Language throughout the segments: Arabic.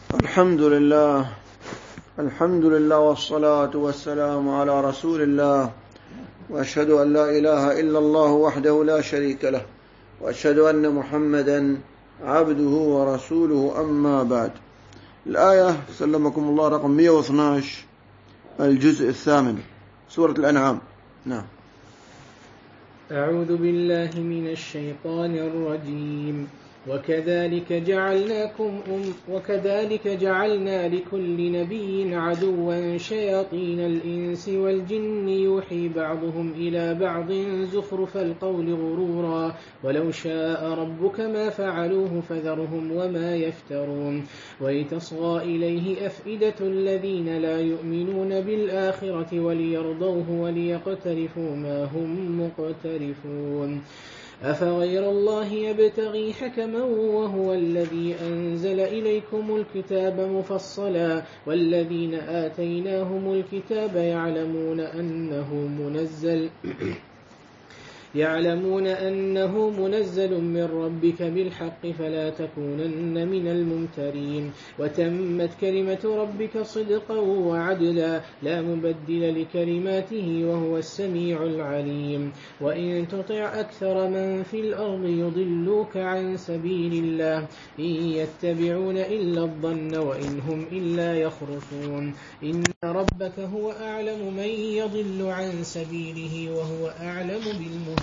الحمد لله والصلاة والسلام على رسول الله، وأشهد أن لا إله إلا الله وحده لا شريك له، وأشهد أن محمدا عبده ورسوله. أما بعد. الآية سلمكم الله رقم 112، الجزء الثامن، سورة الأنعام. نعم. أعوذ بالله من الشيطان الرجيم. وكذلك جعلنا لكل نبي عدوا شياطين الإنس والجن يوحي بعضهم إلى بعض زخرف القول غرورا ولو شاء ربك ما فعلوه فذرهم وما يفترون. ولتصغى إليه أفئدة الذين لا يؤمنون بالآخرة وليرضوه وليقترفوا ما هم مقترفون. أفغير الله يبتغي حكما وهو الذي أنزل إليكم الكتاب مفصلا والذين آتيناهم الكتاب يعلمون أنه منزل من ربك بالحق فلا تكونن من الممترين. وتمت كلمة ربك صدقا وعدلا لا مبدل لكلماته وهو السميع العليم. وإن تطع أكثر من في الأرض يضلوك عن سبيل الله إن يتبعون إلا الظن وإن هم إلا يخرصون. إن ربك هو أعلم من يضل عن سبيله وهو أعلم بالمهتدين.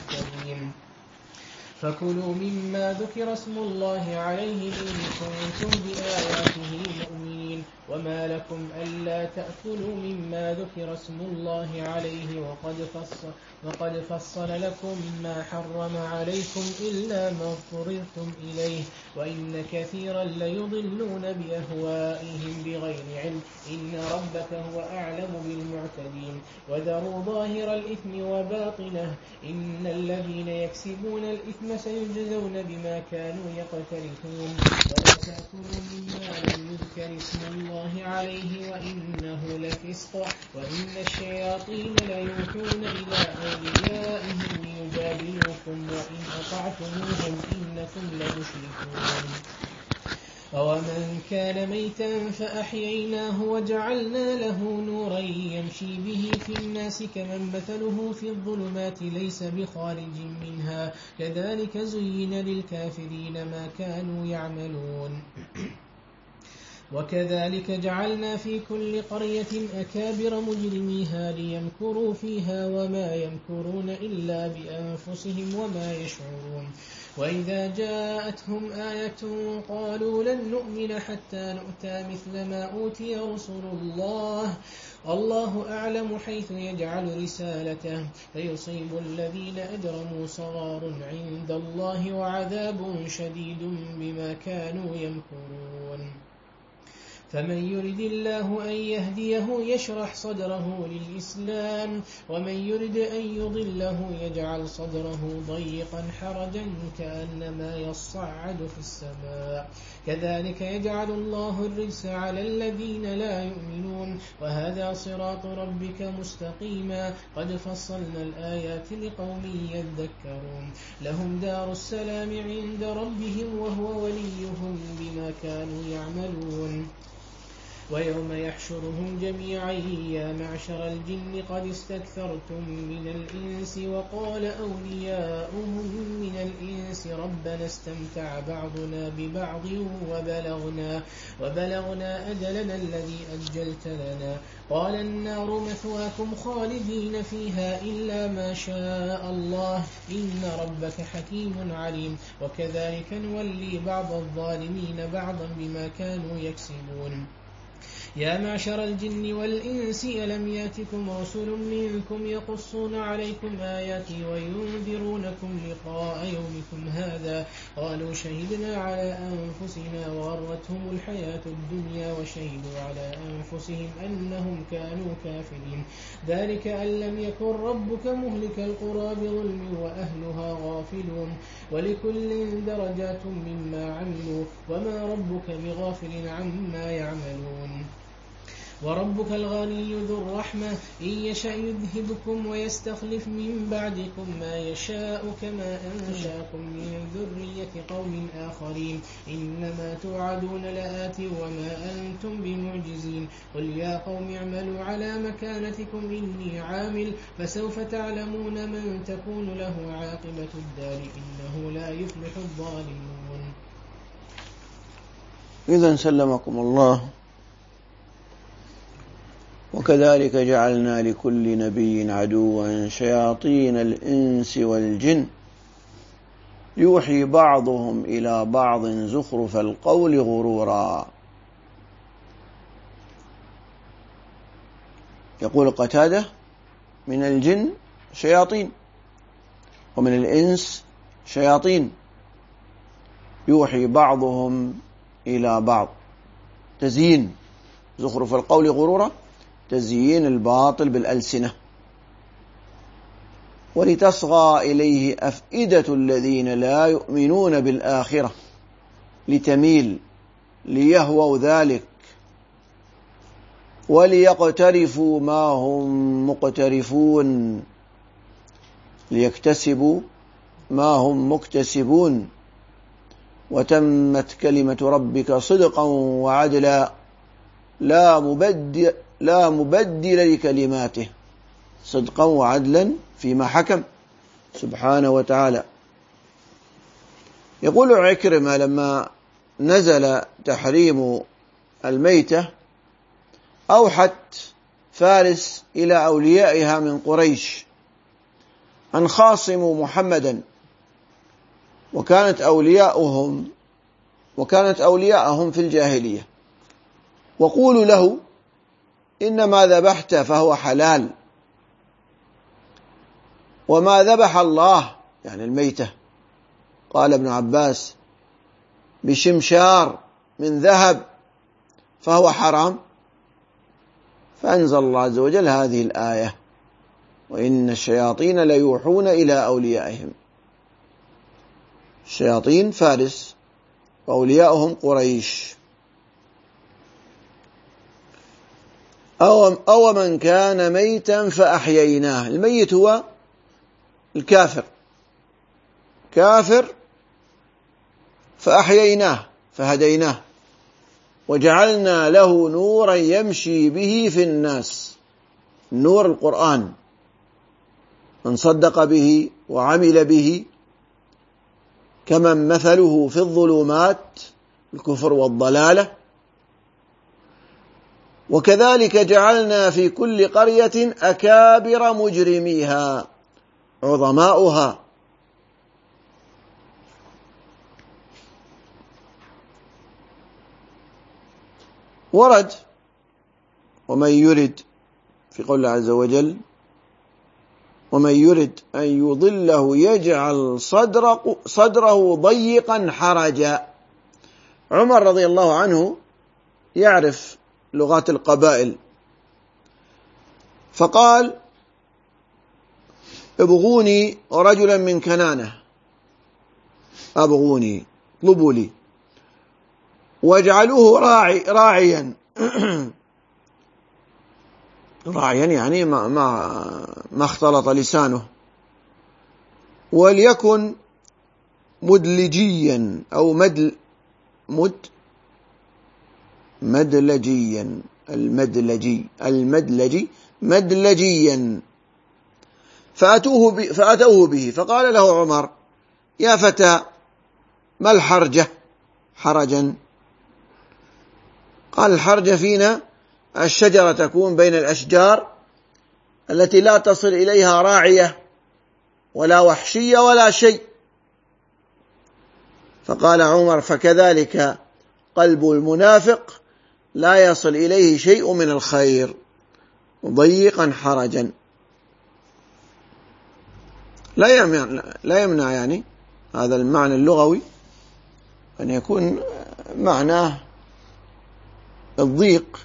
فكلوا مما ذكر اسم الله عليه إن كنتم بآياته مؤمنين. وما لكم ألا تأكلوا مما ذكر اسم الله عليه وقد فصل لكم ما حرم عليكم إلا ما اضطررتم إليه وإن كثيرا ليضلون بأهوائهم بغير علم إن ربك هو أعلم بالمعتدين. وذروا ظاهر الإثم وباطنه إن الذين يكسبون الإثم سيجزون بما كانوا يقترفون. ولا تأكلوا مما لم يذكر اسم الله عليه وإنه لفسق وإن الشياطين ليوحون إلى أوليائهم ليجادلوكم وإن أطعتموهم إنكم لمشركون. ومن كان ميتا فأحييناه وجعلنا له نورا يمشي به في الناس كمن مثله في الظلمات ليس بخارج منها كذلك زين للكافرين ما كانوا يعملون. وكذلك جعلنا في كل قرية أكابر مجرميها ليمكروا فيها وما يمكرون إلا بأنفسهم وما يشعرون. وإذا جاءتهم آية قالوا لن نؤمن حتى نؤتى مثل ما أوتي رسل الله أعلم حيث يجعل رسالته فيصيب الذين أجرموا صغار عند الله وعذاب شديد بما كانوا يمكرون. فمن يرد الله أن يهديه يشرح صدره للإسلام ومن يرد أن يضله يجعل صدره ضيقا حرجا كأنما يصعد في السماء كذلك يجعل الله الرجس على الذين لا يؤمنون. وهذا صراط ربك مستقيما قد فصلنا الآيات لقوم يذكرون. لهم دار السلام عند ربهم وهو وليهم بما كانوا يعملون. ويوم يحشرهم جميعا يا معشر الجن قد استكثرتم من الإنس وقال أولياؤهم من الإنس ربنا استمتع بعضنا ببعض وبلغنا أجلنا الذي أجلت لنا قال النار مثواكم خالدين فيها إلا ما شاء الله إن ربك حكيم عليم. وكذلك نولي بعض الظالمين بعضا بما كانوا يكسبون. يا معشر الجن والإنس ألم يأتكم رسل منكم يقصون عليكم آياتي وينذرونكم لقاء يومكم هذا قالوا شهدنا على أنفسنا وغرتهم الحياة الدنيا وشهدوا على أنفسهم أنهم كانوا كافرين. ذلك أن لم يكن ربك مهلك القرى بظلم وأهلها غافلون ولكل درجات مما عملوا وما ربك بغافل عما يعملون. وربك الغني ذو الرحمة إن يشأ يذهبكم ويستخلف من بعدكم ما يشاء كما أنشأكم من ذرية قوم آخرين إنما توعدون لآت وما أنتم بمعجزين قل يا قوم اعملوا على مكانتكم إني عامل فسوف تعلمون من تكون له عاقبة الدار إنه لا يفلح الظالمون. إذن سلمكم الله. وكذلك جعلنا لكل نبي عدوا شياطين الإنس والجن يوحي بعضهم إلى بعض زخرف القول غرورا. يقول قتادة من الجن شياطين ومن الإنس شياطين يوحي بعضهم إلى بعض. تزيين زخرف القول غرورا، تزيين الباطل بالألسنة. ولتصغى إليه أفئدة الذين لا يؤمنون بالآخرة لتميل ليهووا ذلك وليقترفوا ما هم مقترفون ليكتسبوا ما هم مكتسبون وتمت كلمة ربك صدقا وعدلا لا مبدل لكلماته صدقا وعدلا فيما حكم سبحانه وتعالى. يقول عكرمة لما نزل تحريم الميتة أوحت فارس إلى أوليائها من قريش أن خاصموا محمدا وكانت أولياءهم في الجاهلية وقولوا له إنما ذبحت فهو حلال وما ذبح الله يعني الميتة قال ابن عباس بشمشار من ذهب فهو حرام. فأنزل الله عز وجل هذه الآية وإن الشياطين ليوحون إلى أوليائهم. الشياطين فارس وأولياؤهم قريش. أو من كان ميتا فأحييناه. الميت هو الكافر، كافر فأحييناه فهديناه وجعلنا له نورا يمشي به في الناس. النور القرآن، من صدق به وعمل به كمن مثله في الظلمات الكفر والضلالة. وكذلك جعلنا في كل قرية أكابر مجرميها عظماؤها. ورد ومن يرد في قول الله عز وجل ومن يرد أن يضله يجعل صدره ضيقا حرجا. عمر رضي الله عنه يعرف لغات القبائل فقال ابغوني رجلا من كنانة، ابغوني اطلبوا لي واجعلوه راعيا راعيا يعني ما اختلط لسانه، وليكن مدلجيا أو مدلجيا مدلجيا. فأتوه به فقال له عمر يا فتى ما الحرجة؟ حرجا. قال الحرجة فينا الشجرة تكون بين الأشجار التي لا تصل إليها راعية ولا وحشية ولا شيء. فقال عمر فكذلك قلب المنافق لا يصل إليه شيء من الخير ضيقا حرجا. لا يمنع يعني هذا المعنى اللغوي أن يكون معناه الضيق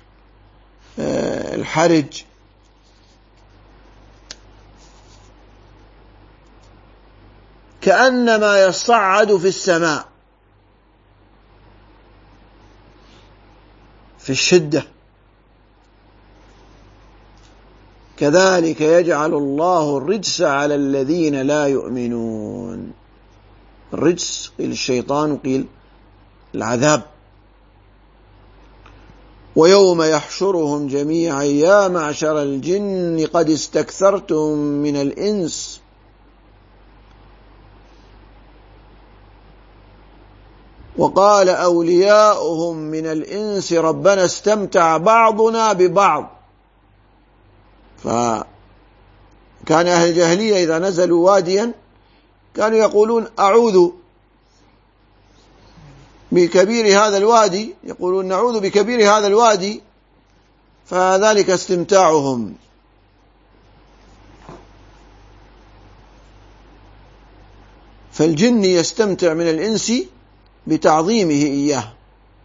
الحرج. كأنما يصعد في السماء في الشدة كذلك يجعل الله الرجس على الذين لا يؤمنون. الرجس قيل الشيطان وقيل العذاب. ويوم يحشرهم جميعا يا معشر الجن قد استكثرتم من الإنس وقال أولياؤهم من الإنس ربنا استمتع بعضنا ببعض. فكان أهل الجاهلية إذا نزلوا واديا كانوا يقولون أعوذ بكبير هذا الوادي، يقولون نعوذ بكبير هذا الوادي، فذلك استمتاعهم. فالجن يستمتع من الإنس بتعظيمه إياه.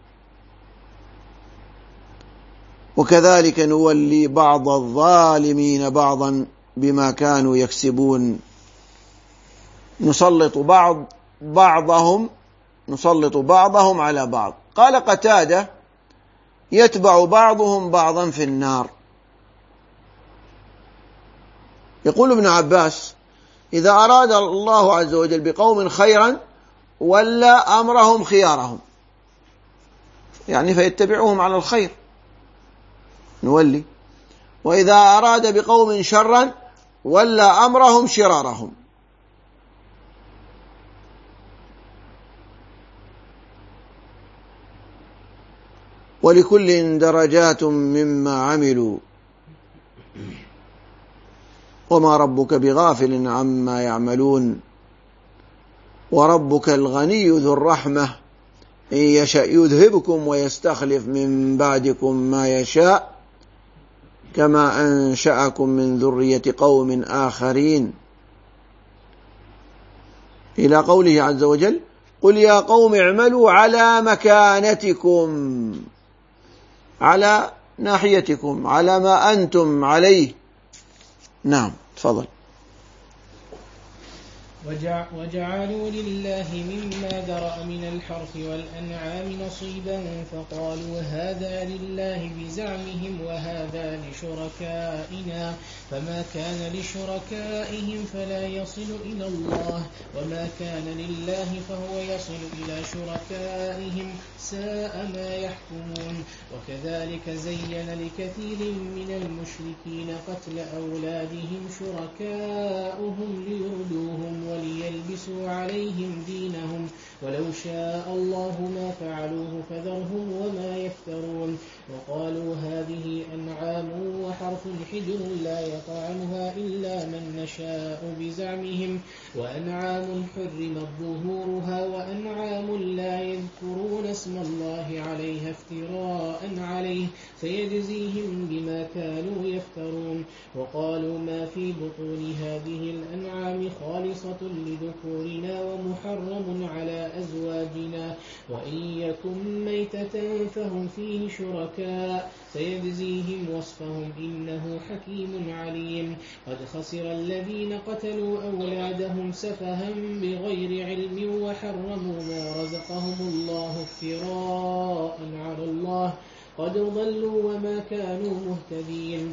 وكذلك نولي بعض الظالمين بعضا بما كانوا يكسبون، نسلط بعضهم على بعض. قال قتادة يتبع بعضهم بعضا في النار. يقول ابن عباس إذا أراد الله عز وجل بقوم خيرا ولى أمرهم خيارهم، يعني فيتبعوهم على الخير نولي، وإذا أراد بقوم شرا ولى أمرهم شرارهم. ولكل درجات مما عملوا وما ربك بغافل عما يعملون وربك الغني ذو الرحمة إن يشأ يذهبكم ويستخلف من بعدكم ما يشاء كما أنشأكم من ذرية قوم آخرين، إلى قوله عز وجل قل يا قوم اعملوا على مكانتكم، على ناحيتكم، على ما أنتم عليه. نعم تفضل. وجعلوا لله مما ذرأ من الحرث والأنعام نصيبا فقالوا هذا لله بزعمهم وهذا لشركائنا، فما كان لشركائهم فلا يصل إلى الله وما كان لله فهو يصل إلى شركائهم ساء ما يحكمون. وكذلك زين لكثير من المشركين قتل أولادهم شركاؤهم ليردوهم وليلبسوا عليهم دينهم ولو شاء الله ما فعلوه فذرهم وما يفترون. وقالوا هذه أنعام وحرث حجر لا يطعمها إلا من نشاء بزعمهم وأنعام حرمت ظهورها وأنعام لا يذكرون اسم الله عليها افتراء عليه فيجزيهم بما كانوا يفترون. وقالوا ما في بطون هذه الأنعام خالصة لذكورنا ومحرم على أزواجنا وإن يكن ميتة فهم فيه شركاء سيجزيهم وصفهم إنه حكيم عليم. قد خسر الذين قتلوا أولادهم سفها بغير علم وحرموا ما رزقهم الله افتراء على الله قد ضلوا وما كانوا مهتدين.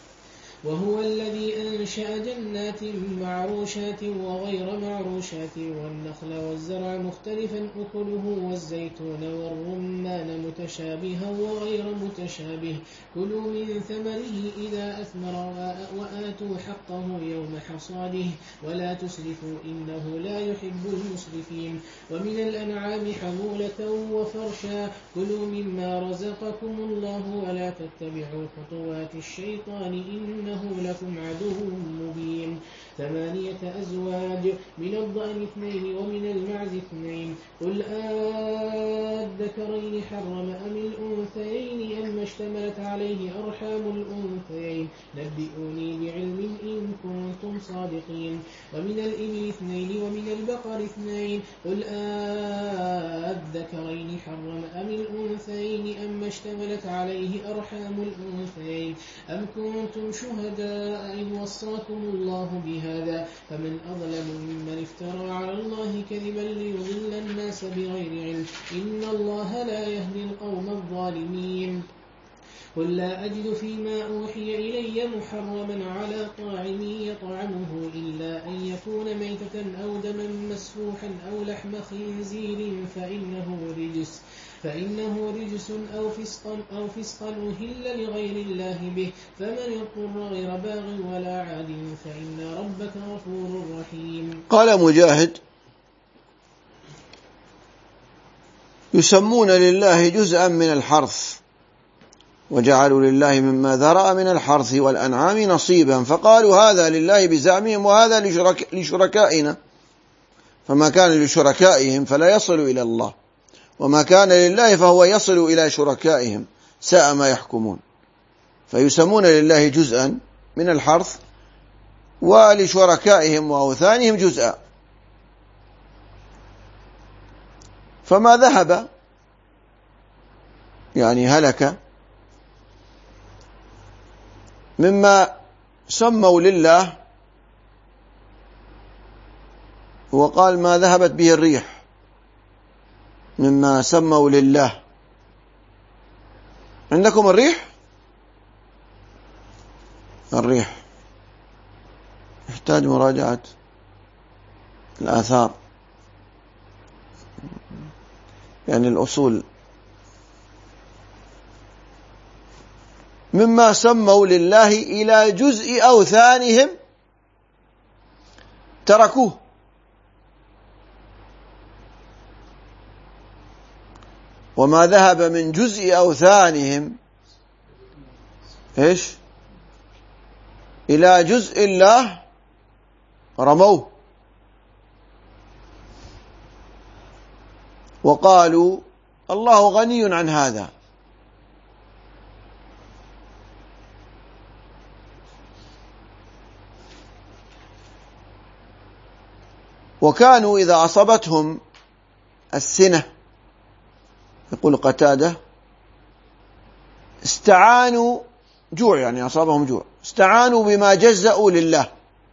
وهو الذي أنشأ جنات معروشات وغير معروشات والنخل والزرع مختلفا أكله والزيتون والرمان متشابها وغير متشابه كلوا من ثمره إذا أثمر وآتوا حقه يوم حصاده ولا تسرفوا إنه لا يحب المسرفين. ومن الأنعام حمولة وفرشا كلوا مما رزقكم الله ولا تتبعوا خطوات الشيطان إنه لكم عدو مبين. 8 أزواج من الضأن 2 ومن المعز 2 قل الذكرين حرم أم الأنثيين أم اشتملت عليه أرحام الأنثيين نبئوني بعلم إن كنتم صادقين. ومن الإبل 2 ومن البقر 2 قل الذكرين حرم أم الأنثيين أم اشتملت عليه أرحام الأنثيين أم كنتم شهداء إذ وصاكم الله بهذا فمن أظلم ممن افترى على الله كذبا ليضل الناس بغير علم إن الله لا يهدي القوم الظالمين. قل لا أجد فيما أوحي إلي محرما على طاعم يطعمه إلا أن يكون ميتة أو دما مسفوحا أو لحم خنزير فإنه رجس أو فسقا أهل لغير الله به، فمن اضطر غير باغ ولا عاد فإن ربك غفور رحيم. قال مجاهد: يسمون لله جزءا من الحرث، وجعلوا لله مما ذرأ من الحرث والأنعام نصيبا، فقالوا هذا لله بزعمهم وهذا لشركائنا، فما كان لشركائهم فلا يصل إلى الله، وما كان لله فهو يصل إلى شركائهم، ساء ما يحكمون. فيسمون لله جزءا من الحرث ولشركائهم وأوثانهم جزءا، فما ذهب يعني هلك مما سموا لله، وقال ما ذهبت به الريح مما سموا لله. عندكم الريح يحتاج مراجعة الآثار، يعني الأصول. مما سموا لله إلى جزء أوثانهم تركوه، وما ذهب من جزء أوثانهم إلى جزء الله رموه، وقالوا الله غني عن هذا. وكانوا إذا أصابتهم السنة، يقول قتادة، استعانوا جوع، يعني أصابهم جوع، استعانوا بما جزأوا لله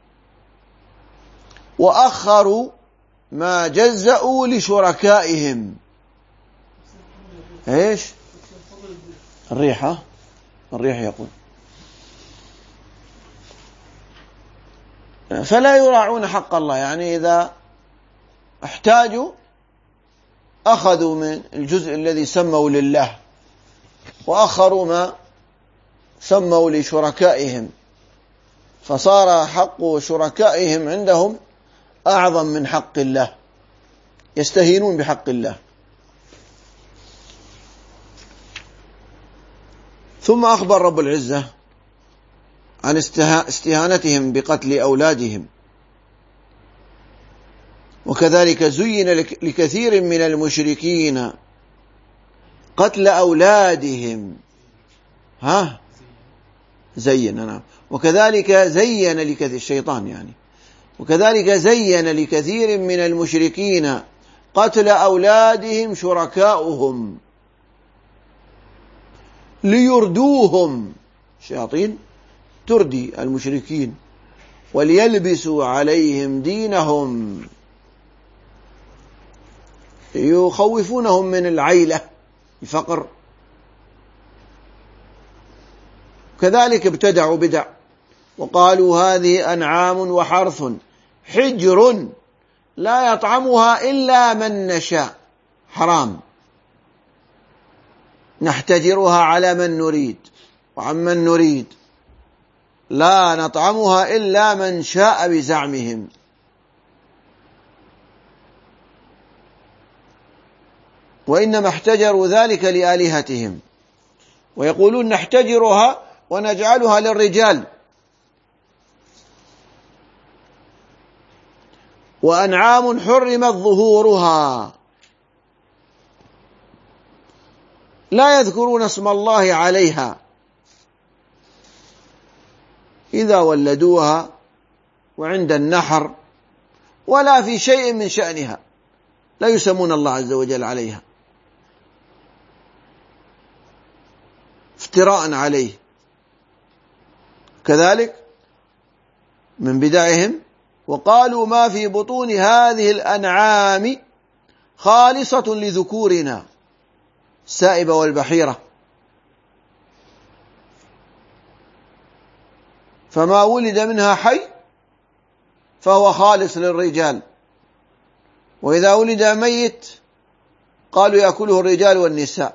وأخروا ما جزأوا لشركائهم. الريح يقول، فلا يراعون حق الله، يعني إذا احتاجوا أخذوا من الجزء الذي سموا لله وأخروا ما سموا لشركائهم، فصار حق شركائهم عندهم أعظم من حق الله، يستهينون بحق الله. ثم أخبر رب العزة عن استهانتهم بقتل أولادهم، وكذلك زين لكثير من المشركين قتل أولادهم. وكذلك زين لكثير الشيطان يعني، وكذلك زين لكثير من المشركين قتل أولادهم شركاؤهم ليردوهم، الشياطين تردي المشركين، وليلبسوا عليهم دينهم، يخوفونهم من العيلة، الفقر. كذلك ابتدعوا بدع وقالوا هذه أنعام وحرث حجر لا يطعمها إلا من نشاء، حرام، نحتجرها على من نريد وعمن نريد، لا نطعمها إلا من شاء بزعمهم. وإنما احتجروا ذلك لآلهتهم، ويقولون نحتجرها ونجعلها للرجال، وأنعام حرمت ظهورها لا يذكرون اسم الله عليها إذا ولدوها وعند النحر ولا في شيء من شأنها، لا يسمون الله عز وجل عليها افتراء عليه. كذلك من بدعهم وقالوا ما في بطون هذه الأنعام خالصة لذكورنا، السائبة والبحيرة، فما ولد منها حي فهو خالص للرجال، وإذا ولد ميت قالوا يأكله الرجال والنساء،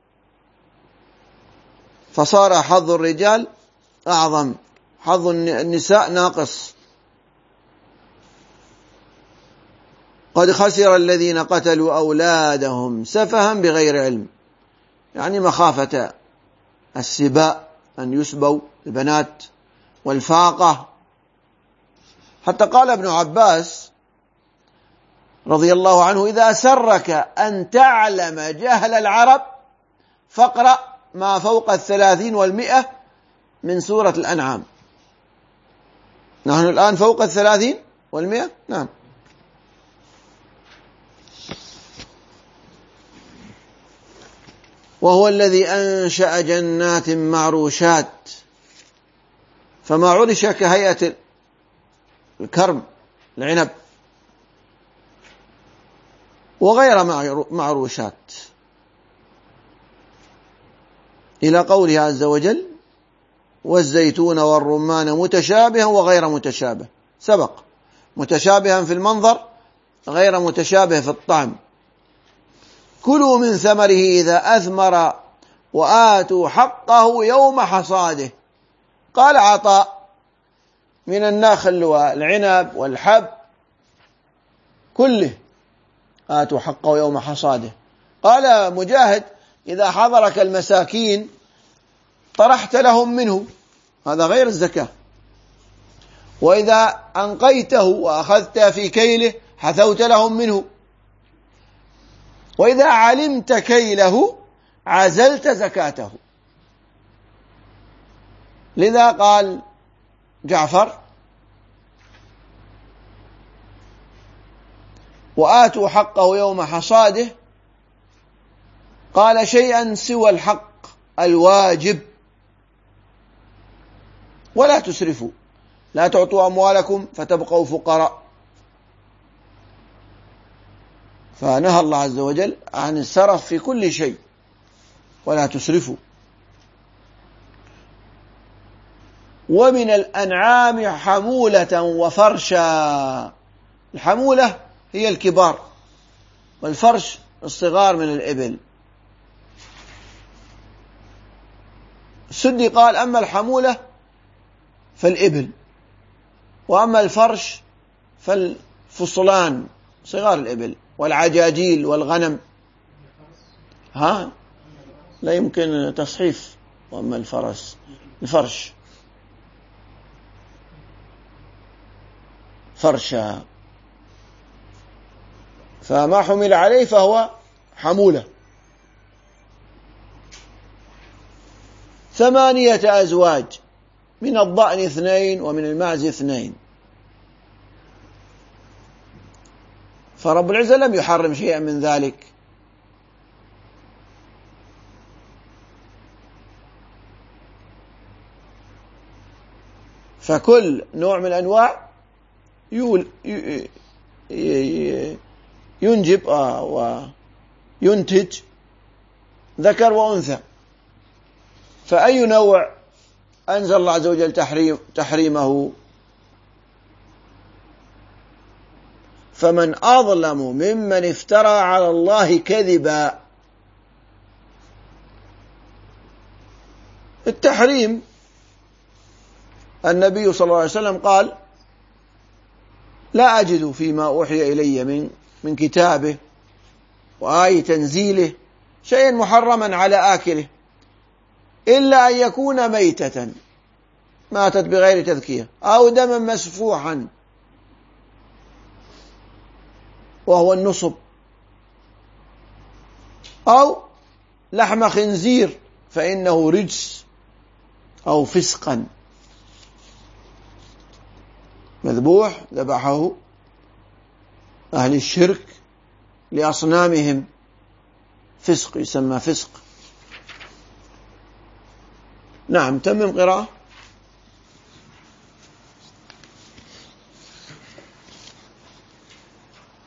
فصار حظ الرجال أعظم، حظ النساء ناقص. قد خسر الذين قتلوا أولادهم سفها بغير علم، يعني مخافة السباء، أن يسبوا البنات، والفاقة. حتى قال ابن عباس رضي الله عنه: إذا سرك أن تعلم جهل العرب فاقرأ ما فوق 30 و100 من سورة الأنعام. نحن الآن فوق 30 و100. نعم. وهو الذي أنشأ جنات معروشات، فما عرش كهيئة الكرم العنب، وغير معروشات، إلى قوله عز وجل: والزيتون والرمان متشابها وغير متشابه. سبق متشابها في المنظر، غير متشابه في الطعم. كلوا من ثمره إذا أثمر وآتوا حقه يوم حصاده. قال عطاء: من النخل والعنب والحب كله آتوا حقه يوم حصاده. قال مجاهد: إذا حضرك المساكين طرحت لهم منه، هذا غير الزكاة. وإذا أنقيته وأخذت في كيله حثوت لهم منه. وإذا علمت كيله عزلت زكاته. لذا قال جعفر: وآتوا حقه يوم حصاده، قال شيئا سوى الحق الواجب، ولا تسرفوا، لا تعطوا أموالكم فتبقوا فقراء. فنهى الله عز وجل عن السرف في كل شيء، ولا تسرفوا. ومن الأنعام حمولة وفرشا. الحمولة هي الكبار، والفرش الصغار من الإبل. السدي قال: أما الحمولة فالإبل، وأما الفرش فالفصلان صغار الإبل والعجاجيل والغنم. لا يمكن تصحيف. وأما الفرش فرشا، فما حمل عليه فهو حمولة. 8 أزواج، من الضأن 2 ومن المعز 2. فرب العزة لم يحرم شيئا من ذلك. فكل نوع من الأنواع ينجب وينتج ذكر وأنثى. فأي نوع أنزل الله عز وجل تحريمه؟ فمن أظلم ممن افترى على الله كذبا. التحريم النبي صلى الله عليه وسلم قال: لا أجد فيما أوحي إلي من كتابه وآي تنزيله شيئا محرما على آكله إلا أن يكون ميتة ماتت بغير تذكية، أو دما مسفوحا وهو النصب، أو لحم خنزير فإنه رجس أو فسقا، مذبوح ذبحه أهل الشرك لأصنامهم، فسق، يسمى فسق. نعم، تمم قراءة.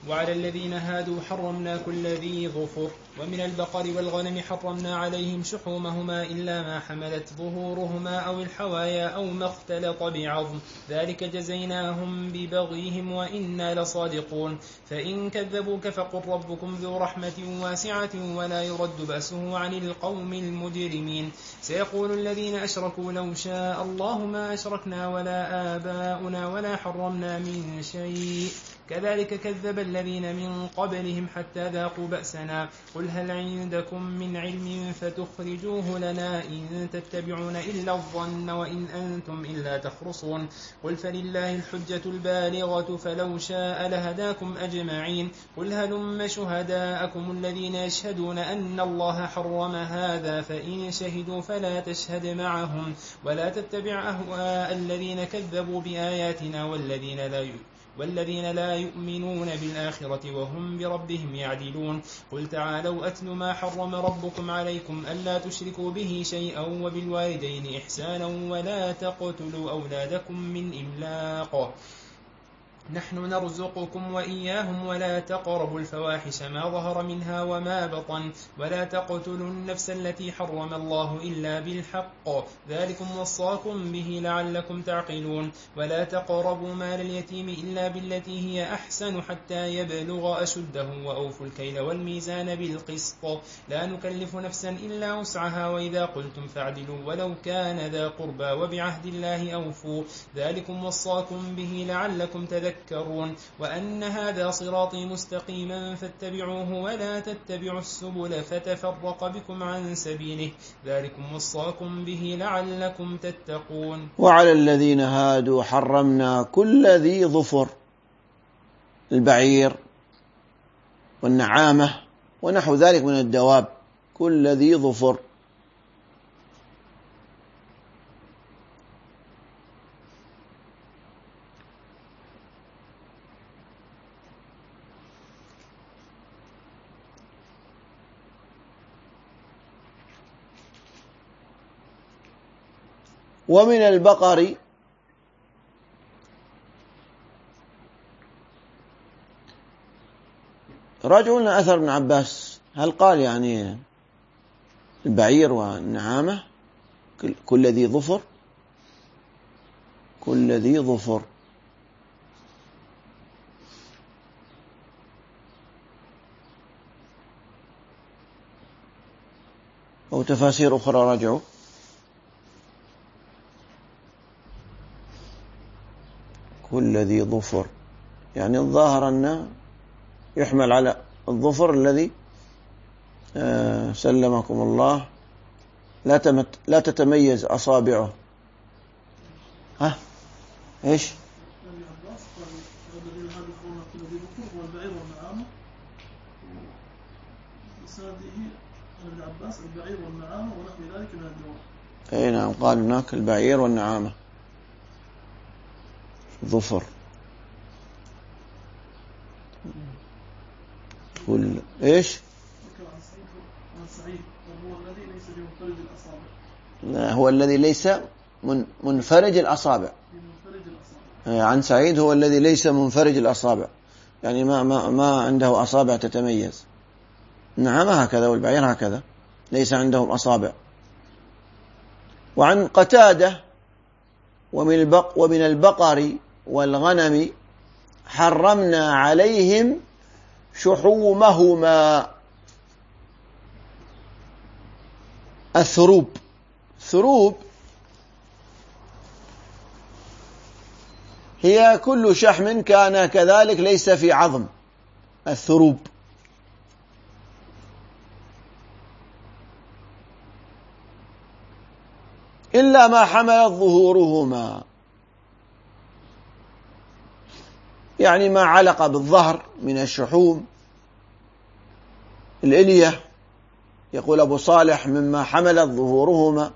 وعلى الذين هادوا حرمنا كل ذي ظفر ومن البقر والغنم حرمنا عليهم شحومهما إلا ما حملت ظهورهما أو الحوايا أو ما اختلط بعظم ذلك جزيناهم ببغيهم وإنا لصادقون فإن كذبوك فقل ربكم ذو رحمة واسعة ولا يرد بأسه عن القوم المجرمين سيقول الذين أشركوا لو شاء الله ما أشركنا ولا آباؤنا ولا حرمنا من شيء كذلك كذب الذين من قبلهم حتى ذاقوا بأسنا قل هل عندكم من علم فتخرجوه لنا إن تتبعون إلا الظن وإن أنتم إلا تخرصون قل فلله الحجة البالغة فلو شاء لهداكم أجمعين قل هلم شهداءكم الذين يشهدون أن الله حرم هذا فإن شهدوا فلا تشهد معهم ولا تتبع أهواء الذين كذبوا بآياتنا والذين لا يؤمنون بالآخرة وهم بربهم يعدلون قل تعالوا أتل ما حرم ربكم عليكم ألا تشركوا به شيئا وبالوالدين إحسانا ولا تقتلوا أولادكم من إملاق نحن نرزقكم وإياهم ولا تقربوا الفواحش ما ظهر منها وما بطن ولا تقتلوا النفس التي حرم الله إلا بالحق ذلكم وصاكم به لعلكم تعقلون ولا تقربوا مال اليتيم إلا بالتي هي أحسن حتى يبلغ أشده وأوفوا الكيل والميزان بالقسط لا نكلف نفسا إلا وسعها وإذا قلتم فاعدلوا ولو كان ذا قربى وبعهد الله أوفوا ذلكم وصاكم به لعلكم تذكرون وأن هذا صراطي مستقيما فاتبعوه ولا تتبعوا السبل فتفرق بكم عن سبيله ذلكم وصاكم به لعلكم تتقون وعلى الذين هادوا حرمنا كل ذي ظفر البعير والنعامة ونحو ذلك من الدواب كل ذي ظفر ومن البقر رجعنا أثر ابن عباس هل قال يعني البعير والنعامة كل ذي ظفر كل ذي ظفر أو تفاسير أخرى رجعوا كل ذي ظفر يعني الظاهر أنه يحمل على الظفر الذي سلمكم الله لا تتميز أصابعه ها إيش البعير والنعامة ونحو ذلك من الدواب أي نعم قال هناك البعير والنعامة ظفر كل إيش هو الذي ليس منفرج الأصابع عن سعيد هو الذي ليس منفرج الأصابع يعني ما عنده أصابع تتميز نعم هكذا والبعير هكذا ليس عندهم أصابع وعن قتادة ومن البقر والغنم حرمنا عليهم شحومهما الثروب هي كل شحم كان كذلك ليس في عظم الثروب إلا ما حملت ظهورهما يعني ما علق بالظهر من الشحوم الإلية يقول أبو صالح مما حملت ظهورهما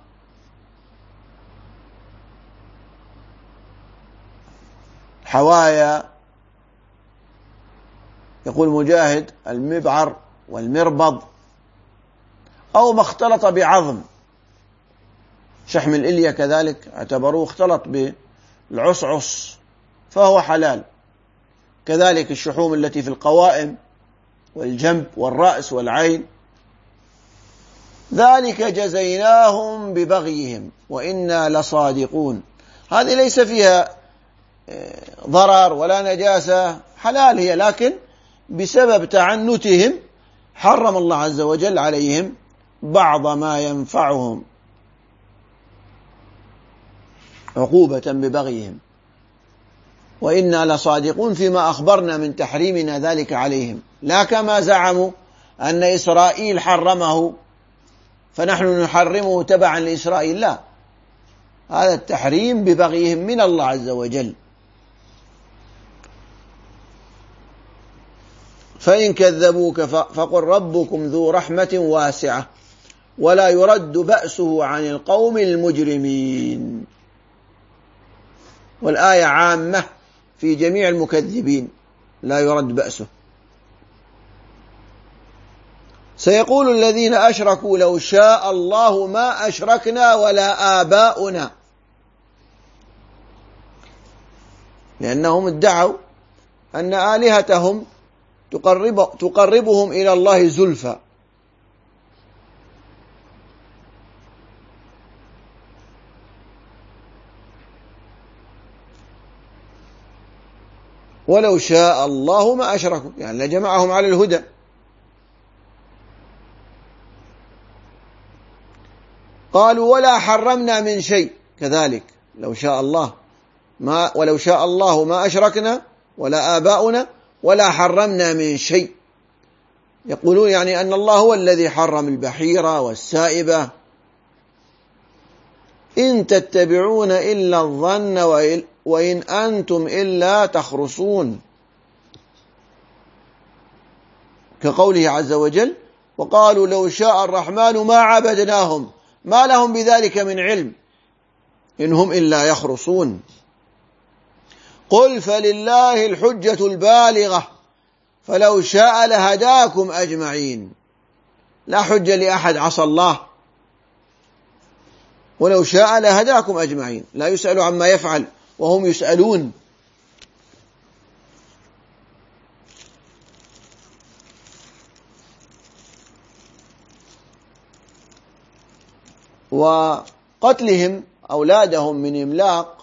حوايا يقول مجاهد المبعر والمربض أو ما اختلط بعظم شحم الإلية كذلك اعتبروه اختلط بالعصعص فهو حلال كذلك الشحوم التي في القوائم والجنب والرأس والعين. ذلك جزيناهم ببغيهم وإنا لصادقون. هذه ليس فيها ضرر ولا نجاسة، حلال هي، لكن بسبب تعنتهم حرم الله عز وجل عليهم بعض ما ينفعهم عقوبة ببغيهم، وإنا لصادقون فيما أخبرنا من تحريمنا ذلك عليهم، لا كما زعموا أن إسرائيل حرمه فنحن نحرمه تبعا لإسرائيل. لا، هذا التحريم ببغيهم من الله عز وجل. فإن كذبوك فقل ربكم ذو رحمة واسعة ولا يرد بأسه عن القوم المجرمين. والآية عامة في جميع المكذبين، لا يرد بأسه. سيقول الذين أشركوا لو شاء الله ما أشركنا ولا آباؤنا، لأنهم ادعوا أن آلهتهم تقربهم إلى الله زلفى. ولو شاء الله ما أشركوا، يعني لجمعهم على الهدى. قالوا ولا حرمنا من شيء، كذلك لو شاء الله ولو شاء الله ما أشركنا ولا آباؤنا ولا حرمنا من شيء. يقولون يعني أن الله هو الذي حرم البحيرة والسائبة. إن تتبعون إلا الظن وإن أنتم إلا تخرصون، كقوله عز وجل وقالوا لو شاء الرحمن ما عبدناهم ما لهم بذلك من علم إن هم إلا يخرصون. قل فلله الحجة البالغة فلو شاء لهداكم أجمعين. لا حجة لأحد عصى الله، ولو شاء لهداكم أجمعين، لا يسأل عما يفعل وهم يسألون. وقتلهم أولادهم من إملاق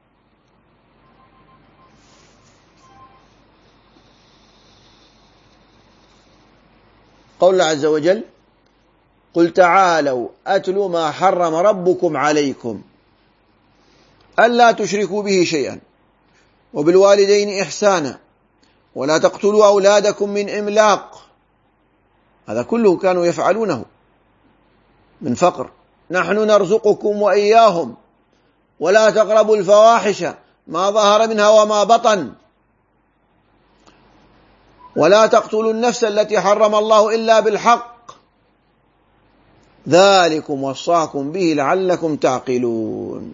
قول الله عز وجل قل تعالوا أتل ما حرم ربكم عليكم ألا تشركوا به شيئا وبالوالدين إحسانا ولا تقتلوا أولادكم من إملاق. هذا كله كانوا يفعلونه من فقر. نحن نرزقكم وإياهم ولا تقربوا الفواحش ما ظهر منها وما بطن ولا تقتلوا النفس التي حرم الله إلا بالحق ذلكم وصاكم به لعلكم تعقلون.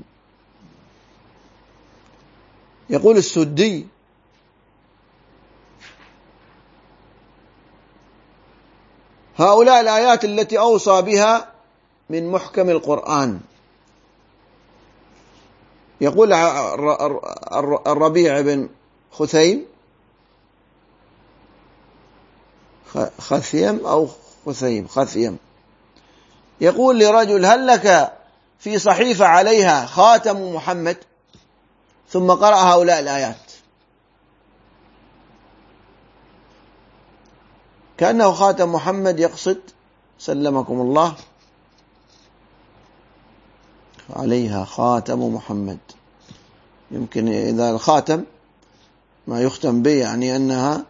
يقول السدي هؤلاء الآيات التي أوصى بها من محكم القرآن. يقول الربيع بن خثيم خثيم أو خثيم خثيم يقول لرجل هل لك في صحيفة عليها خاتم محمد؟ ثم قرأ هؤلاء الآيات كأنه خاتم محمد يقصد سلمكم الله عليها خاتم محمد. يمكن إذا الخاتم ما يختم به يعني أنها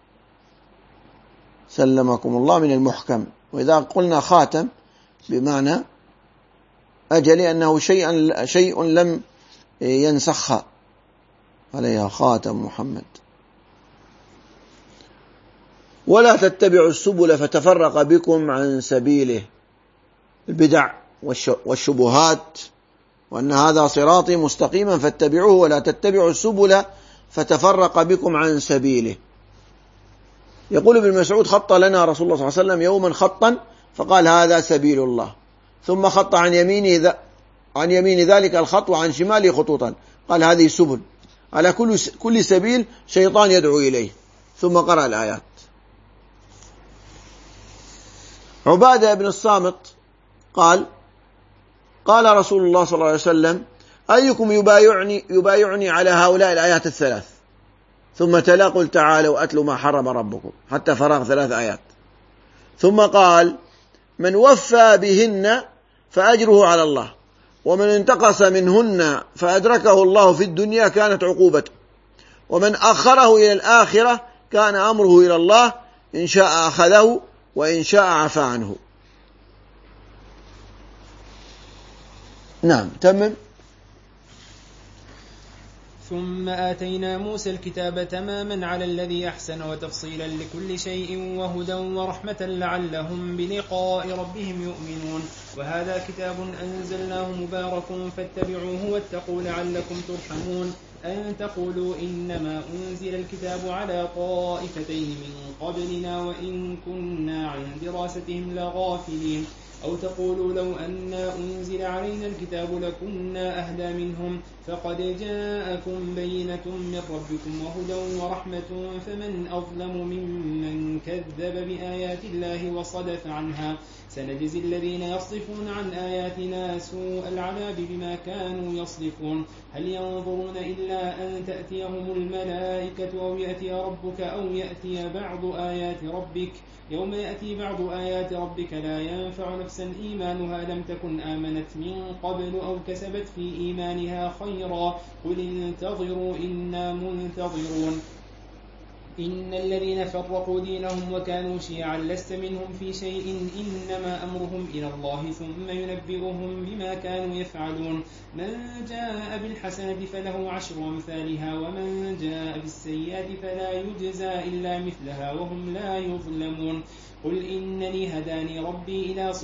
سلمكم الله من المحكم، وإذا قلنا خاتم بمعنى أجل أنه شيء لم ينسخها عليها خاتم محمد. ولا تتبعوا السبل فتفرق بكم عن سبيله، البدع والشبهات، وأن هذا صراطي مستقيما فاتبعوه ولا تتبعوا السبل فتفرق بكم عن سبيله. يقول ابن مسعود خط لنا رسول الله صلى الله عليه وسلم يوما خطا فقال هذا سبيل الله، ثم خط عن يمين ذلك الخط وعن شماله خطوطا قال هذه سبل. على كل سبيل شيطان يدعو إليه. ثم قرأ الآيات. عبادة بن الصامت قال: قال رسول الله صلى الله عليه وسلم: أيكم يبايعني على هؤلاء الآيات الثلاث؟ ثم تلا: قل تعالوا أتلوا ما حرم ربكم، حتى فرغ 3 آيات. ثم قال: من وفى بهن فأجره على الله، ومن انتقص منهن فأدركه الله في الدنيا كانت عقوبته، ومن أخره إلى الآخرة كان أمره إلى الله، إن شاء أخذه وإن شاء عفى عنه. نعم، تمم. ثم آتينا موسى الكتاب تماما على الذي أحسن وتفصيلا لكل شيء وهدى ورحمة لعلهم بلقاء ربهم يؤمنون. وهذا كتاب أنزلناه مبارك فاتبعوه واتقوا لعلكم ترحمون. أن تقولوا إنما أنزل الكتاب على طائفتين من قبلنا وإن كنا عن دراستهم لغافلين. أو تقولوا لو أنا أنزل علينا الكتاب لكنا أهدى منهم. فقد جاءكم بينة من ربكم وهدى ورحمة فمن أظلم ممن كذب بآيات الله وصدف عنها. سنجزي الذين يصدفون عن آياتنا سوء العذاب بما كانوا يصدفون. هل ينظرون إلا أن تأتيهم الملائكة أو يأتي ربك أو يأتي بعض آيات ربك. يوم يأتي بعض آيات ربك لا ينفع نفسا إيمانها لم تكن آمنت من قبل أو كسبت في إيمانها خيرا. قل انتظروا إنا منتظرون. إن الذين فرقوا دينهم وكانوا شيعا لست منهم في شيء إنما أمرهم إلى الله ثم ينبئهم بما كانوا يفعلون. من جاء بالحسنة فله 10 أمثالها ومن جاء بالسيئة فلا يجزى إلا مثلها وهم لا يظلمون. قل إنني هداني ربي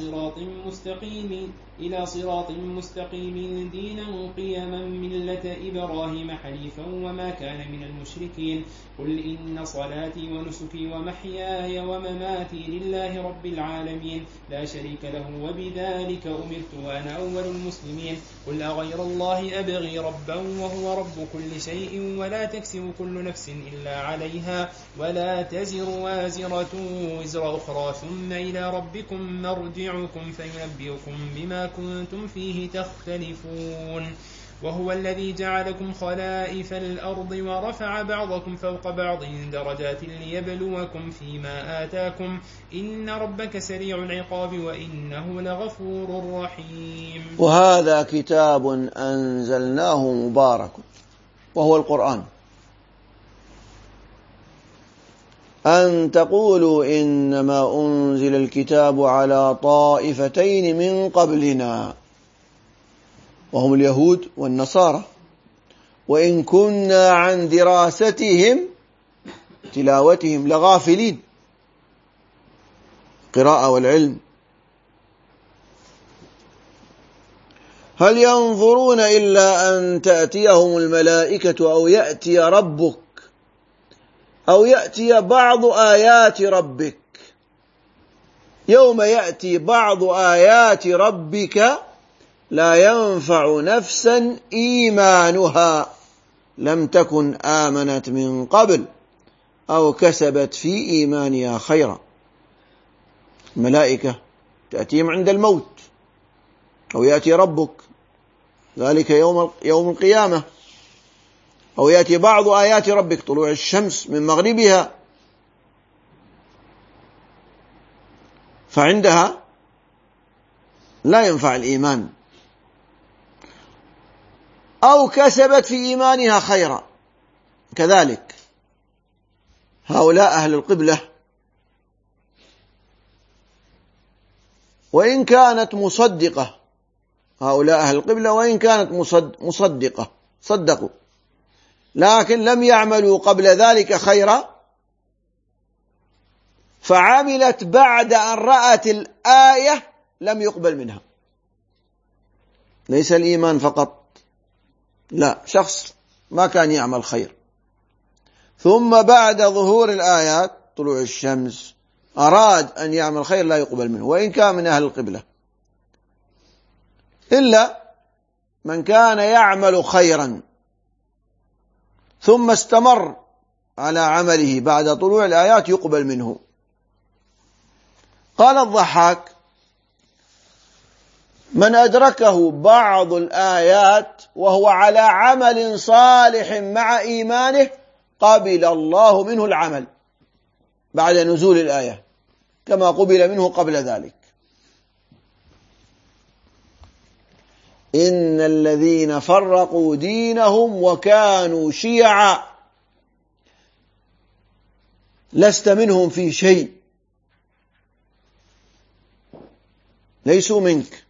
إلى صراط مستقيم دينا قيما ملة إبراهيم حنيفا وما كان من المشركين. قل إن صلاتي ونسكي ومحياي ومماتي لله رب العالمين لا شريك له وبذلك أمرت وأنا أول المسلمين. قل أغير الله أبغي ربا وهو رب كل شيء ولا تكسب كل نفس إلا عليها ولا تزر وازرة وزر أخرى ثم إلى ربكم مرجعكم فينبئكم بما كنتم فيه تختلفون. وهو الذي جعلكم خلائف الأرض ورفع بعضكم فوق بعض درجات ليبلوكم فيما آتاكم إن ربك سريع العقاب وإنه لغفور رحيم. وهذا كتاب أنزلناه مبارك، وهو القرآن. أن تقولوا إنما أنزل الكتاب على طائفتين من قبلنا وهم اليهود والنصارى وإن كنا عن دراستهم تلاوتهم لغافلين. قراءة والعلم. هل ينظرون إلا أن تأتيهم الملائكة أو يأتي ربك أو يأتي بعض آيات ربك. يوم يأتي بعض آيات ربك لا ينفع نفسا إيمانها لم تكن آمنت من قبل أو كسبت في إيمانها خيرا. الملائكة تأتيهم عند الموت أو يأتي ربك ذلك يوم القيامة أو يأتي بعض آيات ربك طلوع الشمس من مغربها، فعندها لا ينفع الإيمان. أو كسبت في إيمانها خيرا. كذلك هؤلاء أهل القبلة وإن كانت مصدقة، هؤلاء أهل القبلة وإن كانت مصدقة صدقوا لكن لم يعملوا قبل ذلك خيرا، فعملت بعد أن رأت الآية لم يقبل منها. ليس الإيمان فقط، لا، شخص ما كان يعمل خير ثم بعد ظهور الآيات طلوع الشمس أراد أن يعمل خير لا يقبل منه وإن كان من أهل القبلة، إلا من كان يعمل خيرا ثم استمر على عمله بعد طلوع الآيات يقبل منه. قال الضحاك: من أدركه بعض الآيات وهو على عمل صالح مع إيمانه قبل الله منه العمل بعد نزول الآية كما قبل منه قبل ذلك. إن الذين فرقوا دينهم وكانوا شيعا لست منهم في شيء، ليسوا منك.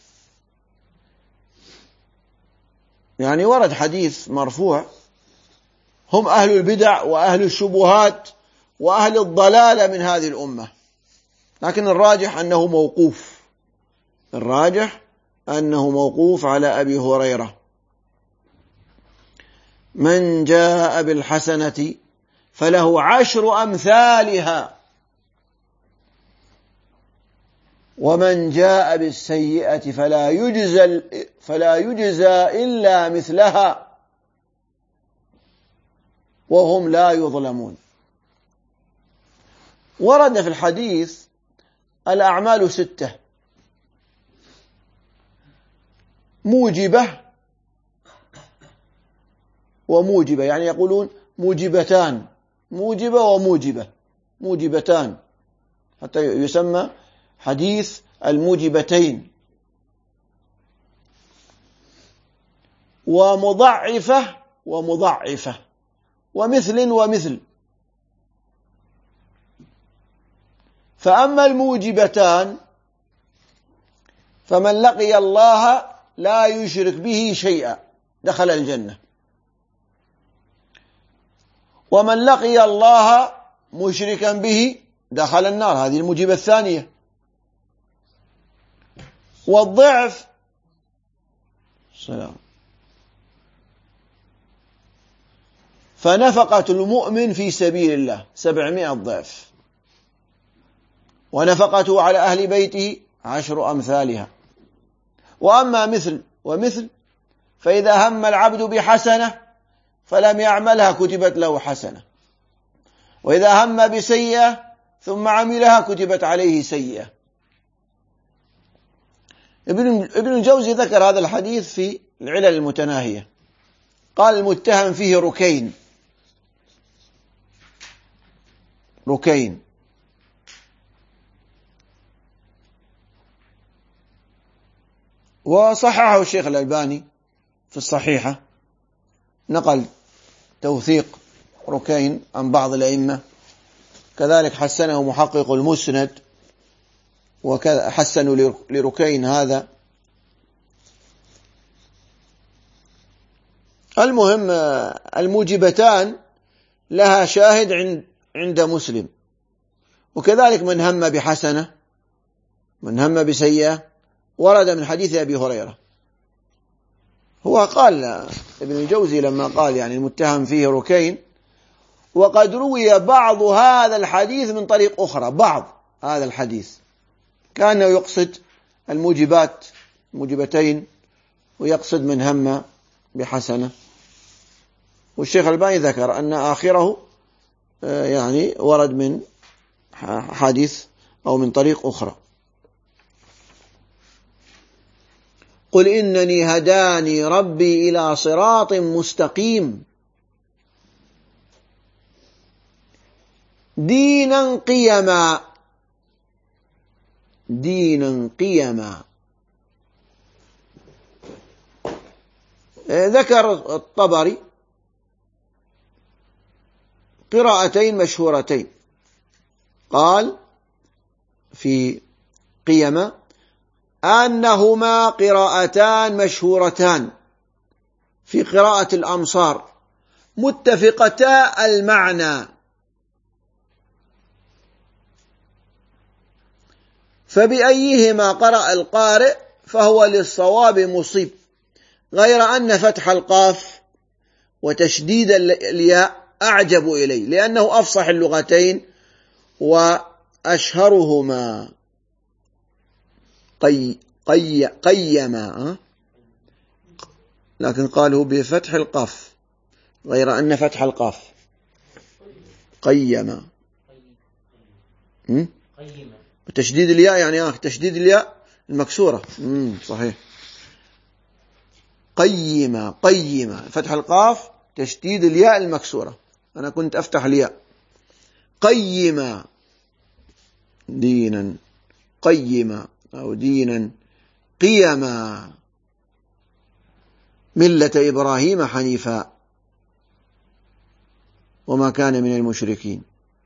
يعني ورد حديث مرفوع: هم أهل البدع وأهل الشبهات وأهل الضلالة من هذه الأمة، لكن الراجح أنه موقوف، الراجح أنه موقوف على أبي هريرة: من جاء بالحسنة فله 10 أمثالها ومن جاء بالسيئة فلا يجزى إلا مثلها وهم لا يظلمون. ورد في الحديث: الأعمال 6 موجبة وموجبة، يعني يقولون موجبتان، موجبة وموجبة، موجبتان، حتى يسمى حديث الموجبتين. ومضعفة ومضعفة، ومثل ومثل. فأما الموجبتان فمن لقي الله لا يشرك به شيئا دخل الجنة، ومن لقي الله مشركا به دخل النار. هذه الموجبة الثانية. والضعف فنفقة المؤمن في سبيل الله 700 ضعف، ونفقته على أهل بيته 10 أمثالها. وأما مثل ومثل فإذا هم العبد بحسنة فلم يعملها كتبت له حسنة، وإذا هم بسيئة ثم عملها كتبت عليه سيئة. ابن الجوزي ذكر هذا الحديث في العلل المتناهية، قال: المتهم فيه ركين، وصححه الشيخ الألباني في الصحيحة، نقل توثيق ركين عن بعض الأئمة، كذلك حسنه محقق المسند، وحسنوا لركين هذا. المهم الموجبتان لها شاهد عند مسلم، وكذلك من هم بحسنة من هم بسيئة ورد من حديث أبي هريرة. هو قال ابن الجوزي لما قال يعني المتهم فيه ركين، وقد روي بعض هذا الحديث من طريق أخرى، بعض هذا الحديث كأنه يقصد الموجبتين ويقصد من هم بحسنة. والشيخ الألباني ذكر أن آخره يعني ورد من حديث أو من طريق أخرى. قل إنني هداني ربي إلى صراط مستقيم دينا قيما. ذكر الطبري قراءتين مشهورتين، قال في قيما أنهما قراءتان مشهورتان في قراءة الأمصار متفقتا المعنى، فبأيهما قرأ القارئ فهو للصواب مصيب، غير أن فتح القاف وتشديد الياء أعجب إليه لأنه أفصح اللغتين وأشهرهما. قيما، لكن قاله بفتح القاف غير أن فتح القاف. قيم. تشديد الياء يعني تشديد الياء المكسورة. صحيح. قيم قيم فتح القاف تشديد الياء المكسورة. أنا كنت أفتح الياء. قيم دينا قيم أو دينا قيما ملة إبراهيم حنيفا وما كان من المشركين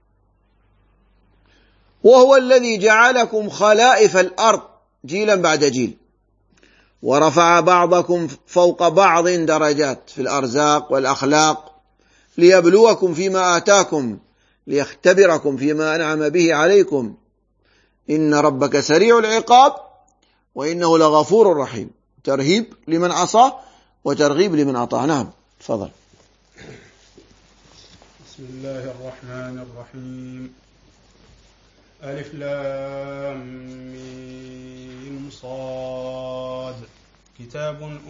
وهو الذي جعلكم خلائف الأرض جيلا بعد جيل ورفع بعضكم فوق بعض درجات في الأرزاق والأخلاق ليبلوكم فيما آتاكم ليختبركم فيما أنعم به عليكم إن ربك سريع العقاب وإنه لغفور رحيم. ترهيب لمن عصى وترغيب لمن أطاع. نعم تفضل. بسم الله الرحمن الرحيم. ألف لام ميم صاد كتاب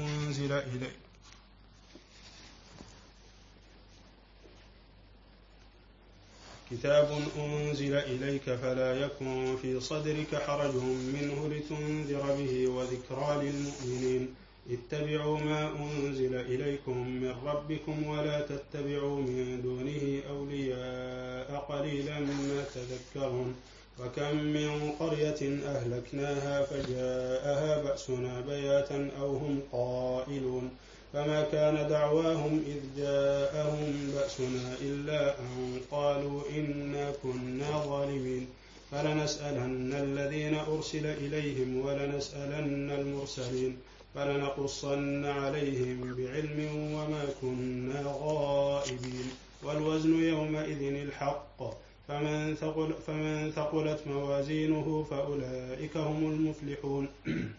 أنزل إليك فلا يكن في صدرك حرج منه لتنذر به وذكرى للمؤمنين اتبعوا ما أنزل إليكم من ربكم ولا تتبعوا من دونه أولياء قليلا ما تذكرون وكم من قرية أهلكناها فجاءها بأسنا بياتا أو هم قائلون فما كان دعواهم إذ جاءهم بأسنا إلا أن قالوا إنا كنا ظالمين فلنسألن الذين أرسل إليهم ولنسألن المرسلين فلنقصن عليهم بعلم وما كنا غائبين والوزن يومئذ الحق فمن ثقلت موازينه فأولئك هم المفلحون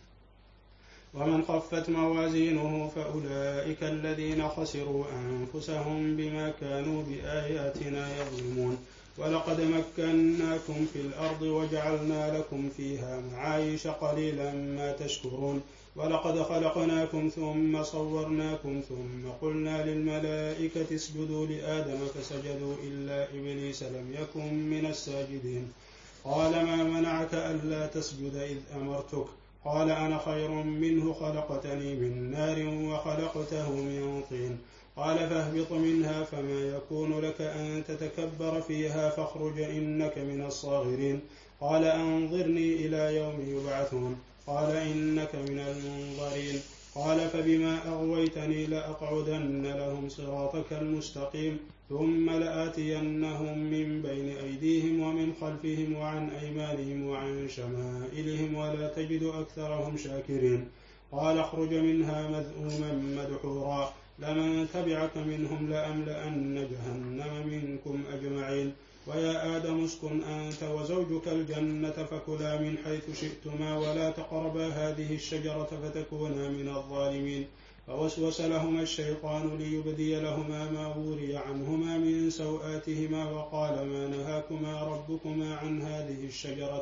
ومن خفت موازينه فأولئك الذين خسروا أنفسهم بما كانوا بآياتنا يظلمون ولقد مكناكم في الأرض وجعلنا لكم فيها معايش قليلا ما تشكرون ولقد خلقناكم ثم صورناكم ثم قلنا للملائكة اسجدوا لآدم فسجدوا إلا إبليس لم يكن من الساجدين قال ما منعك ألا تسجد إذ أمرتك قال أنا خير منه خلقتني من نار وخلقته من طين قال فاهبط منها فما يكون لك أن تتكبر فيها فاخرج إنك من الصاغرين قال أنظرني إلى يوم يبعثون قال إنك من المنظرين قال فبما أغويتني لأقعدن لهم صراطك المستقيم ثم لآتينهم من بين أيديهم ومن خلفهم وعن أيمانهم وعن شمائلهم ولا تجد أكثرهم شاكرين قال اخرج منها مذءوما مدحورا لمن تبعك منهم لأملأن جهنم منكم أجمعين ويا آدم اسكن أنت وزوجك الجنة فكلا من حيث شئتما ولا تقربا هذه الشجرة فتكونا من الظالمين فوسوس لهما الشيطان ليبدي لهما ما وري عنهما من سوآتهما وقال ما نهاكما ربكما عن هذه الشجرة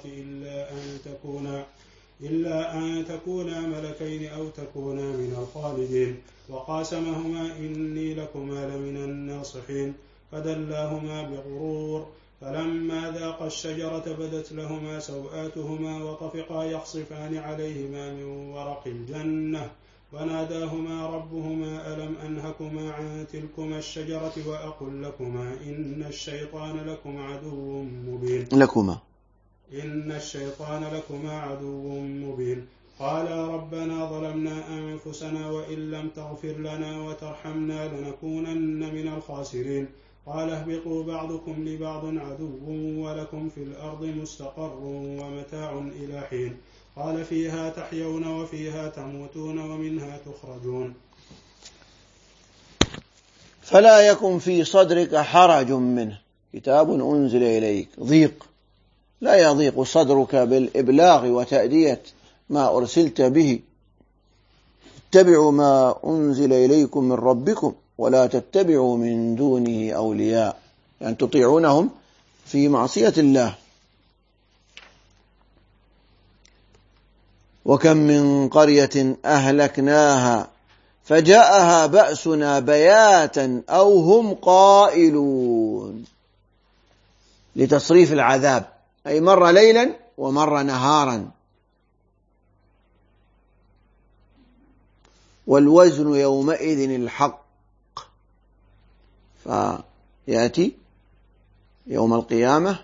إلا أن تكونا ملكين أو تكونا من الخالدين وقاسمهما إني لكما لمن الناصحين فدلاهما بغرور فلما ذاقا الشجرة بدت لهما سوآتهما وطفقا يخصفان عليهما من ورق الجنة وناداهما ربهما ألم أنهكما عن تلكما الشجرة وأقل لكما إن الشيطان لكما عدو مبين قالا ربنا ظلمنا أنفسنا وإن لم تغفر لنا وترحمنا لنكونن من الخاسرين قال اهبطوا بعضكم لبعض عدو ولكم في الأرض مستقر ومتاع إلى حين قال فيها تحيون وفيها تموتون ومنها تخرجون فلا يكن في صدرك حرج منه كتاب أنزل إليك ضيق لا يضيق صدرك بالإبلاغ وتأدية ما أرسلت به اتبعوا ما أنزل إليكم من ربكم ولا تتبعوا من دونه أولياء يعني تطيعونهم في معصية الله وكم من قرية أهلكناها فجاءها بأسنا بياتا أو هم قائلون، لتصريف العذاب، أي مر ليلا ومر نهارا. والوزن يومئذ الحق، فيأتي يوم القيامة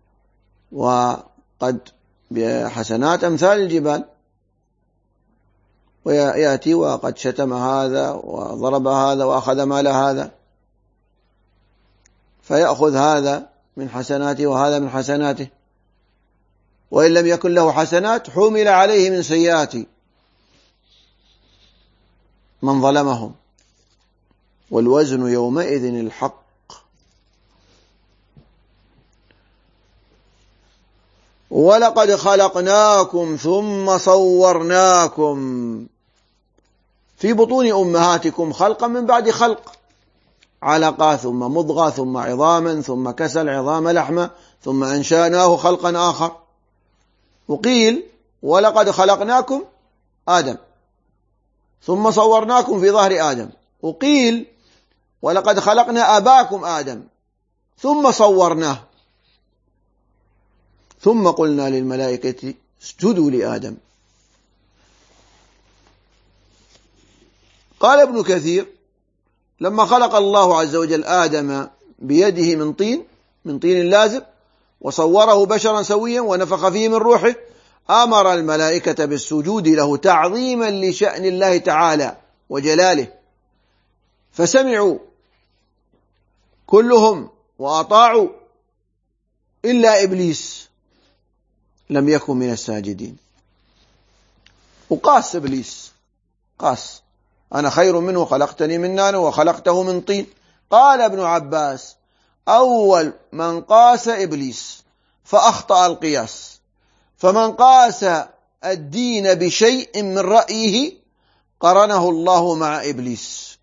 وقد بحسنات أمثال الجبال، ويأتي وقد شتم هذا وضرب هذا وأخذ مال هذا، فيأخذ هذا من حسناته وهذا من حسناته، وإن لم يكن له حسنات حمل عليه من سيئات من ظلمهم. والوزن يومئذ الحق. ولقد خلقناكم ثم صورناكم في بطون أمهاتكم خلقا من بعد خلق، علقة ثم مضغة ثم عظاما ثم كسى العظام لحما ثم أنشأناه خلقا آخر. وقيل ولقد خلقناكم آدم ثم صورناكم في ظهر آدم، وقيل ولقد خلقنا أباكم آدم ثم صورناه ثم قلنا للملائكة اسجدوا لآدم. قال ابن كثير لما خلق الله عز وجل آدم بيده من طين لازب وصوره بشرا سويا ونفخ فيه من روحه، أمر الملائكة بالسجود له تعظيما لشأن الله تعالى وجلاله، فسمعوا كلهم وأطاعوا إلا إبليس لم يكن من الساجدين. وقاس إبليس، قاس أنا خير منه خلقتني من نار وخلقته من طين. قال ابن عباس أول من قاس إبليس فأخطأ القياس، فمن قاس الدين بشيء من رأيه قرنه الله مع إبليس.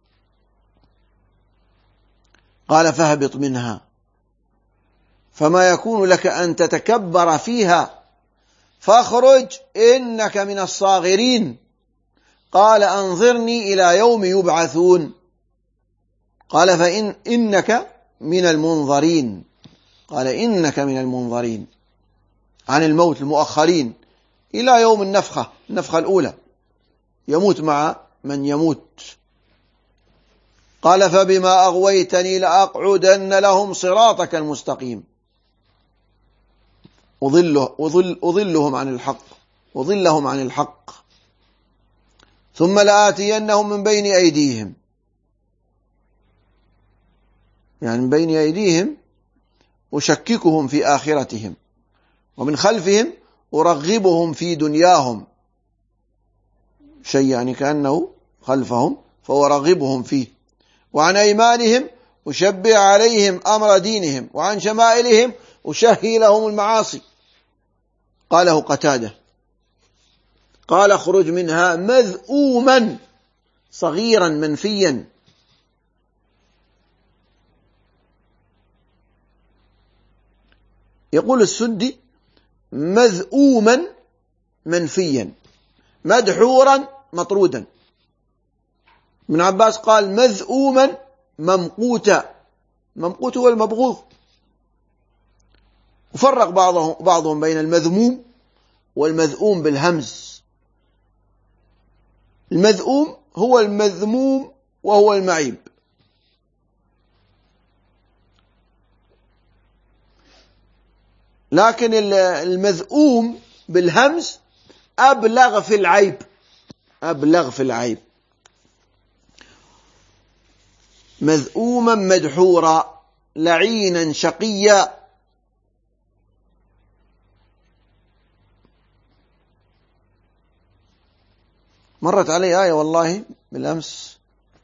قال فاهبط منها فما يكون لك أن تتكبر فيها فاخرج إنك من الصاغرين. قال أنظرني إلى يوم يبعثون. قال إنك من المنظرين. قال إنك من المنظرين عن الموت المؤخرين إلى يوم النفخة الأولى، يموت مع من يموت. قال فبما أغويتني لأقعدن لهم صراطك المستقيم أضلهم عن الحق ثم لآتينهم من بين أيديهم، يعني من بين أيديهم أشككهم في آخرتهم، ومن خلفهم أرغبهم في دنياهم، شيء يعني كأنه خلفهم فأرغبهم فيه، وعن أيمانهم أشبع عليهم أمر دينهم، وعن شمائلهم أشهي لهم المعاصي. قاله قتادة. قال اخرج منها مذءوما صغيرا منفيا. يقول السدي مذءوما منفيا مدحورا مطرودا. ابن عباس قال مذءوما ممقوتا، ممقوت هو المبغوض. وفرق بعضهم بين المذموم والمذؤوم بالهمز. المذؤوم هو المذموم وهو المعيب، لكن المذؤوم بالهمز أبلغ في العيب. مذؤوما مدحورا لعينا شقيا. مرت علي آية والله بالأمس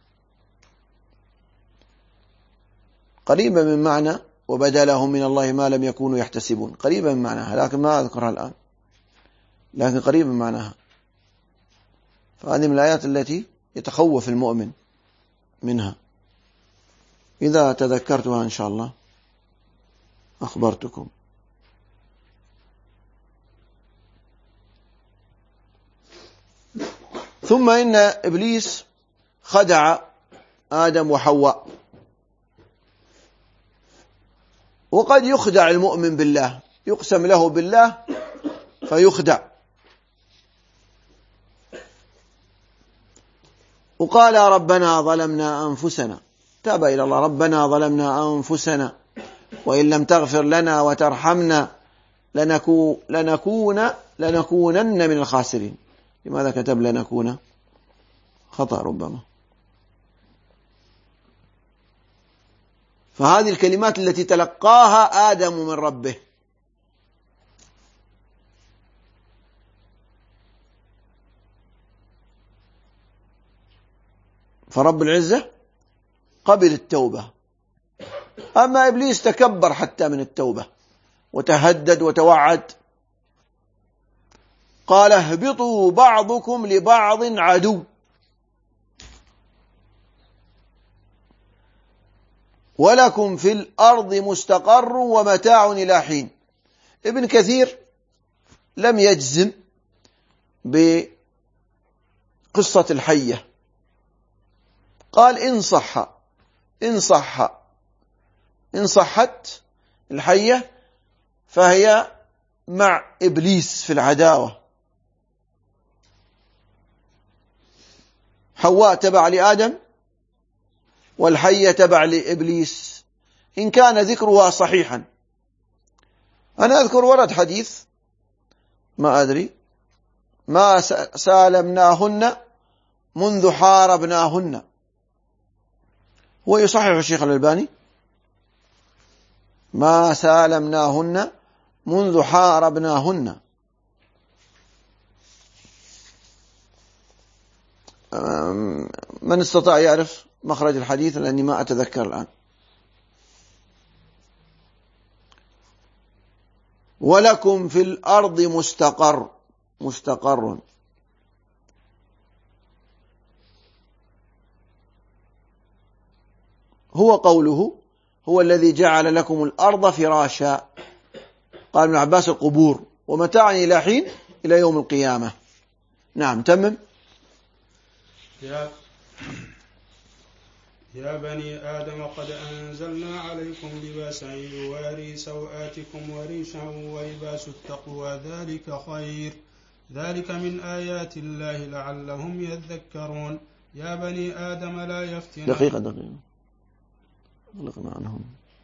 قريبة من معنى وبدا لهم من الله ما لم يكونوا يحتسبون، قريبة من معناها لكن ما أذكرها الآن، لكن قريبة من معناها. فهذه من الآيات التي يتخوف المؤمن منها. إذا تذكرتها إن شاء الله أخبرتكم. ثم إن إبليس خدع آدم وحواء. وقد يخدع المؤمن بالله، يقسم له بالله فيخدع. وقال ربنا ظلمنا أنفسنا، تاب إلى الله، ربنا ظلمنا أنفسنا وإن لم تغفر لنا وترحمنا لنكونن من الخاسرين. لماذا كتب لنكون؟ خطأ ربما. فهذه الكلمات التي تلقاها آدم من ربه. فرب العزة قبل التوبة. أما إبليس تكبر حتى من التوبة وتهدد وتوعد، قال اهبطوا بعضكم لبعض عدو ولكم في الأرض مستقر ومتاع إلى حين. ابن كثير لم يجزم بقصة الحية، قال إن صحت الحية فهي مع إبليس في العداوة. حواء تبع لآدم والحية تبع لإبليس، إن كان ذكرها صحيحا. أنا أذكر ورد حديث ما أدري ما سالمناهن منذ حاربناهن، هو يصحح الشيخ الألباني ما سالمناهن منذ حاربناهن. من استطاع يعرف مخرج الحديث لأني ما أتذكر الآن. ولكم في الأرض مستقر هو قوله هو الذي جعل لكم الأرض فراشا. قال ابن عباس القبور، ومتاعا إلى حين، إلى يوم القيامة. نعم تمم. يا بني آدم قد أنزلنا عليكم لباسا يواري سوآتكم وريشا ولباس التقوى ذلك خير، ذلك من آيات الله لعلهم يذكرون. يا بني آدم لا يفتنن دقيقة أغلقنا عنهم.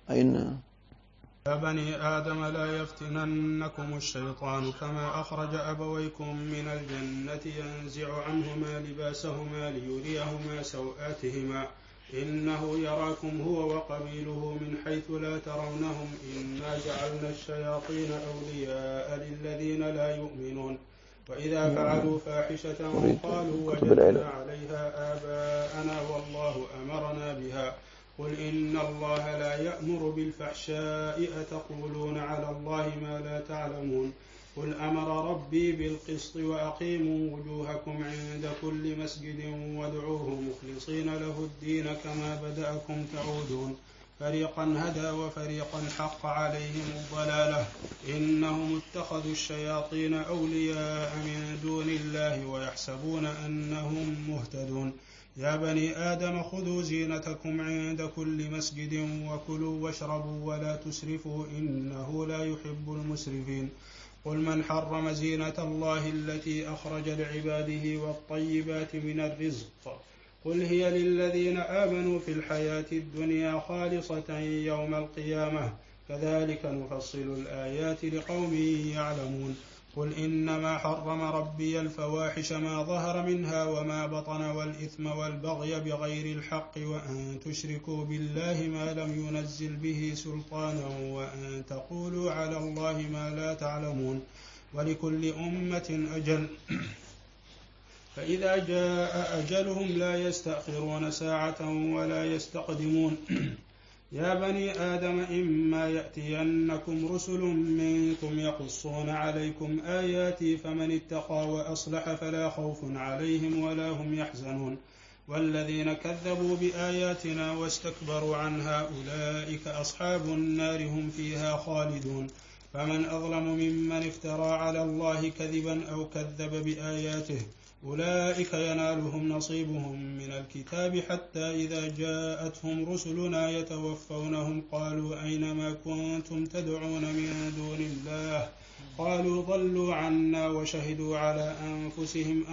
يا بني آدم لا يفتننكم الشيطان كما أخرج أبويكم من الجنة ينزع عنهما لباسهما ليريهما سوآتهما إنه يراكم هو وقبيله من حيث لا ترونهم إنا جعلنا الشياطين أولياء للذين لا يؤمنون وإذا فعلوا فاحشة قالوا وجدنا عليها آباءنا والله أمرنا بها قل إن الله لا يأمر بالفحشاء أتقولون على الله ما لا تعلمون قل أمر ربي بالقسط وأقيموا وجوهكم عند كل مسجد وادعوه مخلصين له الدين كما بدأكم تعودون فريقا هدى وفريقا حق عليهم الضلالة إنهم اتخذوا الشياطين أولياء من دون الله ويحسبون أنهم مهتدون يا بني آدم خذوا زينتكم عند كل مسجد وكلوا واشربوا ولا تسرفوا إنه لا يحب المسرفين قل من حرم زينة الله التي أخرج لعباده والطيبات من الرزق قل هي للذين آمنوا في الحياة الدنيا خالصة يوم القيامة كذلك نفصل الآيات لقوم يعلمون قل إنما حرم ربي الفواحش ما ظهر منها وما بطن والإثم والبغي بغير الحق وأن تشركوا بالله ما لم ينزل به سلطانا وأن تقولوا على الله ما لا تعلمون ولكل أمة أجل فإذا جاء أجلهم لا يستأخرون ساعة ولا يستقدمون يا بني آدم إما يأتينكم رسل منكم يقصون عليكم آياتي فمن اتقى وأصلح فلا خوف عليهم ولا هم يحزنون والذين كذبوا بآياتنا واستكبروا عنها أولئك أصحاب النار هم فيها خالدون فمن أظلم ممن افترى على الله كذبا أو كذب بآياته أولئك ينالهم نصيبهم من الكتاب حتى إذا جاءتهم رسلنا يتوفونهم قالوا أين ما كنتم تدعون من دون الله قالوا ضلوا عنا وشهدوا على أنفسهم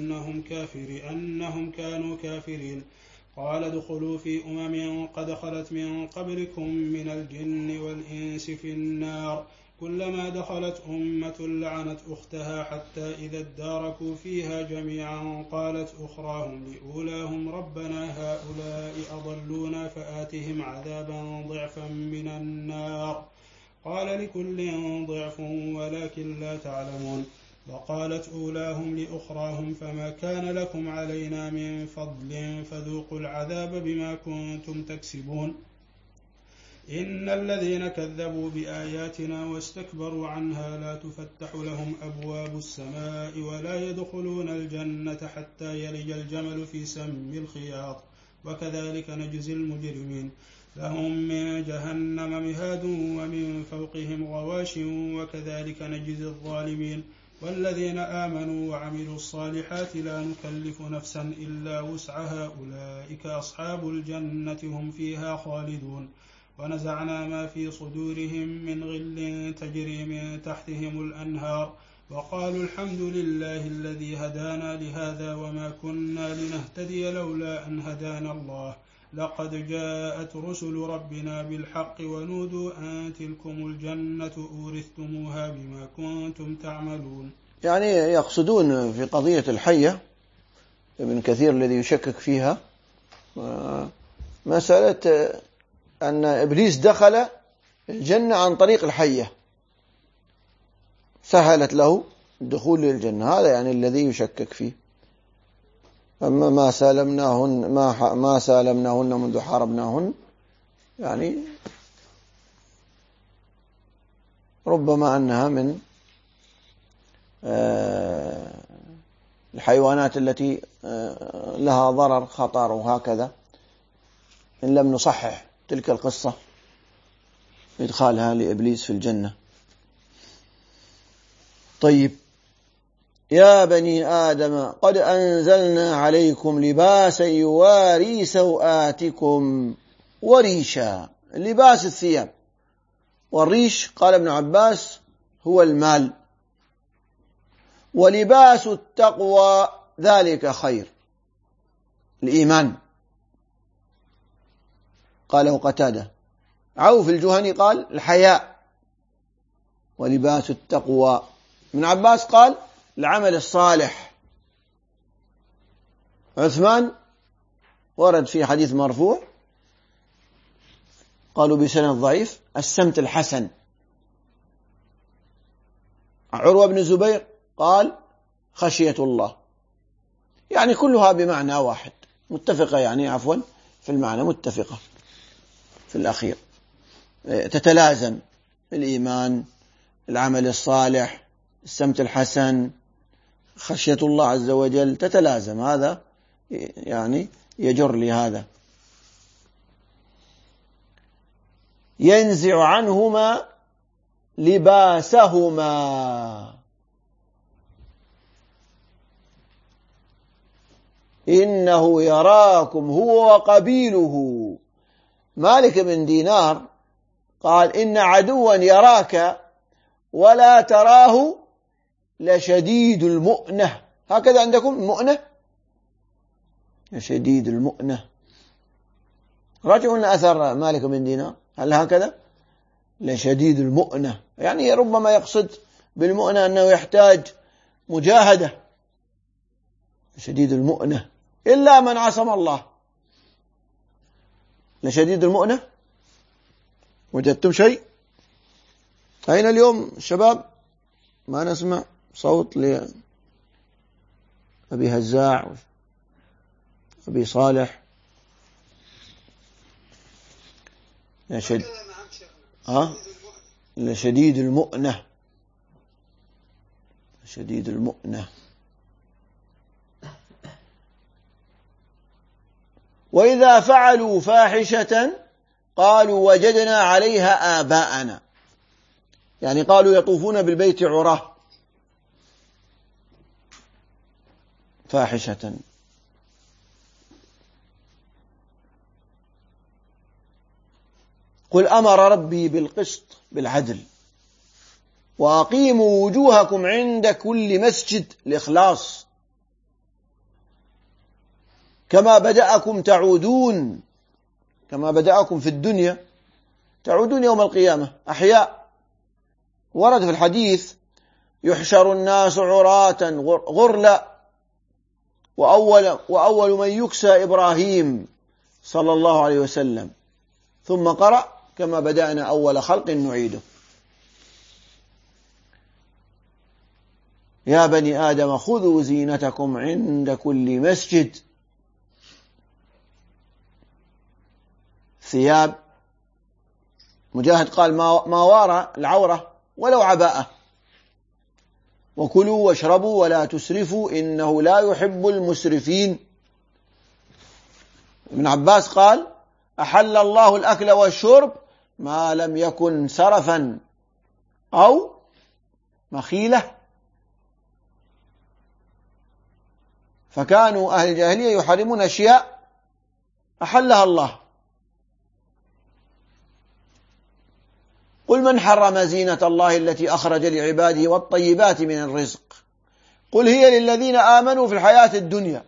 أنهم كانوا كافرين قال ادخلوا في أمم قد خلت من قبلكم من الجن والإنس في النار كلما دخلت أمة لعنت أختها حتى إذا اداركوا فيها جميعا قالت أخراهم لأولاهم ربنا هؤلاء أضلونا فآتهم عذابا ضعفا من النار قال لكل ضعف ولكن لا تعلمون وقالت أولاهم لأخراهم فما كان لكم علينا من فضل فذوقوا العذاب بما كنتم تكسبون إن الذين كذبوا بآياتنا واستكبروا عنها لا تفتح لهم أبواب السماء ولا يدخلون الجنة حتى يلج الجمل في سم الخياط وكذلك نجزي المجرمين لهم من جهنم مهاد ومن فوقهم غواش وكذلك نجزي الظالمين والذين آمنوا وعملوا الصالحات لا نكلف نفسا إلا وسعها أولئك أصحاب الجنة هم فيها خالدون ونزعنا ما في صدورهم من غل تجري من تحتهم الأنهار وقالوا الحمد لله الذي هدانا لهذا وما كنا لنهتدي لولا أن هدانا الله لقد جاءت رسل ربنا بالحق ونودوا أن تلكم الجنة أورثتموها بما كنتم تعملون. يعني يقصدون في قضية الحية ابن كثير الذي يشكك فيها مسألة أن إبليس دخل الجنة عن طريق الحية سهلت له الدخول للجنة، هذا يعني الذي يشكك فيه. أما ما سالمناهن منذ حاربناهن، يعني ربما أنها من الحيوانات التي لها ضرر خطر وهكذا، إن لم نصحح تلك القصة إدخالها لإبليس في الجنة. طيب، يا بني آدم قد أنزلنا عليكم لباسا يواري سوآتكم وريشا. لباس الثياب، والريش قال ابن عباس هو المال، ولباس التقوى ذلك خير الإيمان قاله قتادة. عوف الجهني قال الحياء، ولباس التقوى. ابن عباس قال العمل الصالح. عثمان ورد في حديث مرفوع قالوا بسند ضعيف السمت الحسن. عروة بن الزبير قال خشية الله. يعني كلها بمعنى واحد، متفقة، يعني عفوا في المعنى متفقة في الأخير، تتلازم الإيمان، العمل الصالح، السمت الحسن، خشية الله عز وجل، تتلازم. هذا يعني يجر لهذا. ينزع عنهما لباسهما. إنه يراكم هو وقبيله. مالك بن دينار قال إن عدوا يراك ولا تراه لشديد المؤنة. هكذا عندكم المؤنة، شديد المؤنة. راجعوا لنا أثر مالك بن دينار، هل هكذا؟ لشديد المؤنة، يعني ربما يقصد بالمؤنة أنه يحتاج مجاهدة. شديد المؤنة إلا من عصم الله. لشديد المؤنة. وجدتم شيء؟ أين اليوم الشباب؟ ما نسمع صوت لأبي هزاع أبي صالح. لشديد المؤنة. شديد المؤنة. وإذا فعلوا فاحشة قالوا وجدنا عليها آباءنا. يعني قالوا يطوفون بالبيت عراه، فاحشة. قل أمر ربي بالقسط بالعدل وأقيموا وجوهكم عند كل مسجد، الإخلاص، كما بدأكم تعودون، كما بدأكم في الدنيا تعودون يوم القيامة أحياء. ورد في الحديث: يحشر الناس عراة غرلا وأول من يكسى إبراهيم صلى الله عليه وسلم، ثم قرأ: كما بدأنا أول خلق نعيده. يا بني آدم خذوا زينتكم عند كل مسجد. ثياب، مجاهد قال: ما وارى العورة ولو عباءة. وكلوا واشربوا ولا تسرفوا إنه لا يحب المسرفين. ابن عباس قال: أحل الله الأكل والشرب ما لم يكن سرفا أو مخيلة. فكانوا أهل الجاهلية يحرمون أشياء أحلها الله. قل من حرم زينة الله التي أخرج لعباده والطيبات من الرزق قل هي للذين آمنوا في الحياة الدنيا،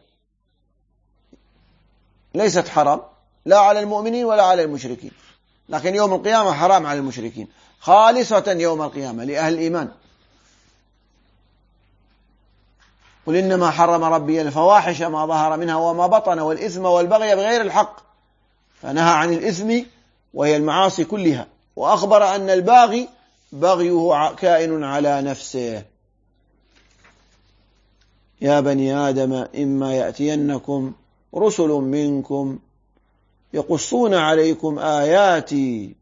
ليست حرام لا على المؤمنين ولا على المشركين، لكن يوم القيامة حرام على المشركين، خالصة يوم القيامة لأهل الإيمان. قل إنما حرم ربي الفواحش ما ظهر منها وما بطن والإثم والبغي بغير الحق، فنهى عن الإثم وهي المعاصي كلها، وأخبر أن الباغي بغيه كائن على نفسه. يا بني آدم إما يأتينكم رسل منكم يقصون عليكم آياتي.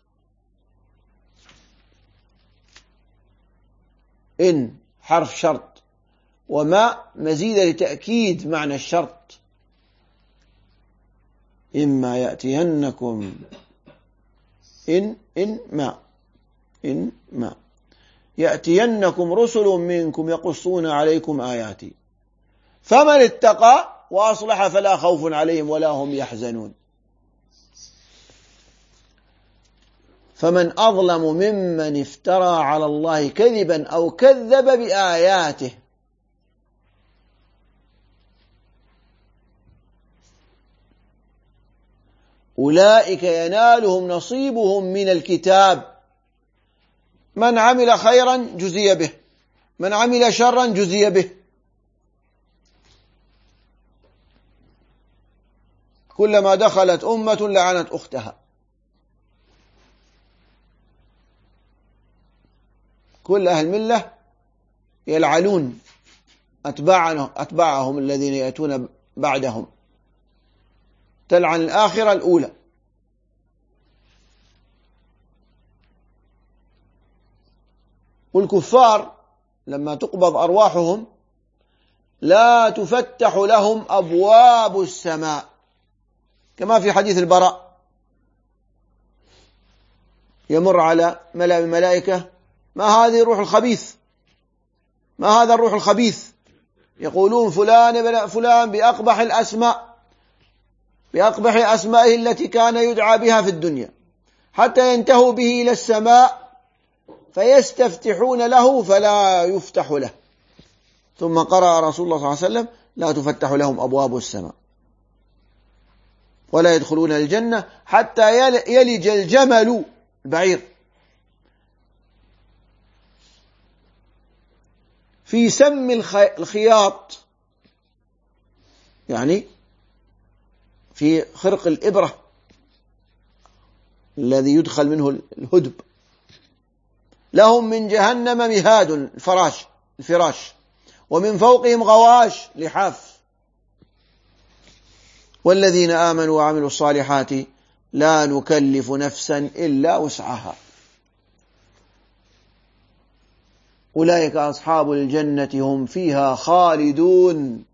إن حرف شرط، وما مزيد لتأكيد معنى الشرط. إما يأتينكم إن ما يأتينكم رسل منكم يقصون عليكم آياتي فمن اتقى وأصلح فلا خوف عليهم ولا هم يحزنون. فمن أظلم ممن افترى على الله كذبا أو كذب بآياته. أولئك ينالهم نصيبهم من الكتاب، من عمل خيرا جزي به، من عمل شرا جزي به. كلما دخلت أمة لعنت أختها. كل أهل الملة يلعنون أتباعهم الذين يأتون بعدهم، تلعن الآخرة الأولى. والكفار لما تقبض أرواحهم لا تفتح لهم أبواب السماء، كما في حديث البراء: يمر على ملأ من الملائكة: ما هذه الروح الخبيث، ما هذا الروح الخبيث؟ يقولون فلان ابن فلان بأقبح الأسماء، بأقبح أسمائه التي كان يدعى بها في الدنيا، حتى ينتهوا به إلى السماء فيستفتحون له فلا يفتح له. ثم قرأ رسول الله صلى الله عليه وسلم: لا تفتح لهم أبواب السماء ولا يدخلون الجنة حتى يلج الجمل البعير في سم الخياط، يعني في خرق الإبرة الذي يدخل منه الهدب. لهم من جهنم مهاد، الفراش، ومن فوقهم غواش لحاف. والذين آمنوا وعملوا الصالحات لا نكلف نفسا إلا وسعها أولئك أصحاب الجنة هم فيها خالدون.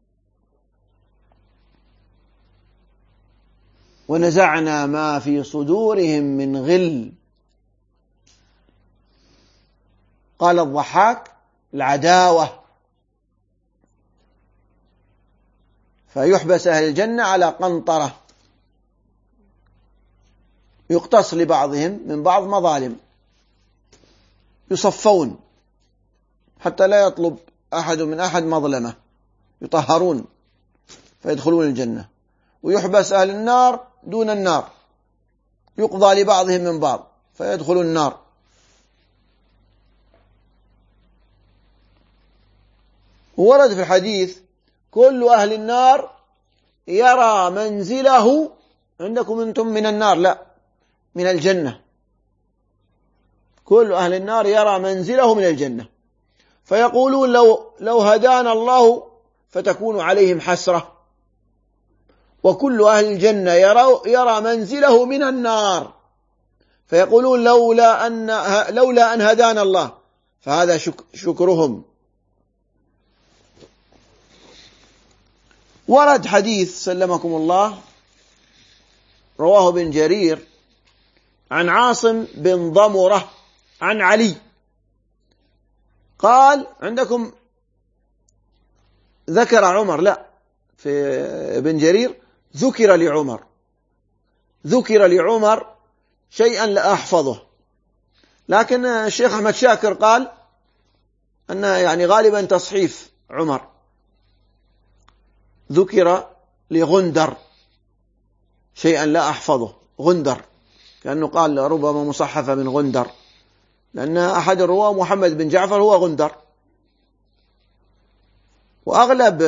ونزعنا ما في صدورهم من غل. قال الضحاك: العداوة. فيحبس أهل الجنة على قنطرة، يقتص لبعضهم من بعض مظالم، يصفون حتى لا يطلب أحد من أحد مظلمة، يطهرون فيدخلون الجنة. ويحبس أهل النار دون النار، يقضى لبعضهم من بعض فيدخلون النار. ورد في الحديث كل أهل النار يرى منزله، عندكم أنتم من النار، لا من الجنة، كل أهل النار يرى منزله من الجنة، فيقولون لو هدانا الله فتكون عليهم حسرة. وكل أهل الجنة يرى منزله من النار، فيقولون لولا أن هدانا الله، فهذا شكرهم. ورد حديث سلمكم الله رواه ابن جرير عن عاصم بن ضمرة عن علي قال، عندكم ذكر عمر، لا في ابن جرير ذكر لعمر شيئا لا أحفظه، لكن الشيخ أحمد شاكر قال أن يعني غالبا تصحيف عمر، ذكر لغندر شيئا لا أحفظه، غندر كأنه قال ربما مصحفة من غندر، لأن أحد الرواة محمد بن جعفر هو غندر. وأغلب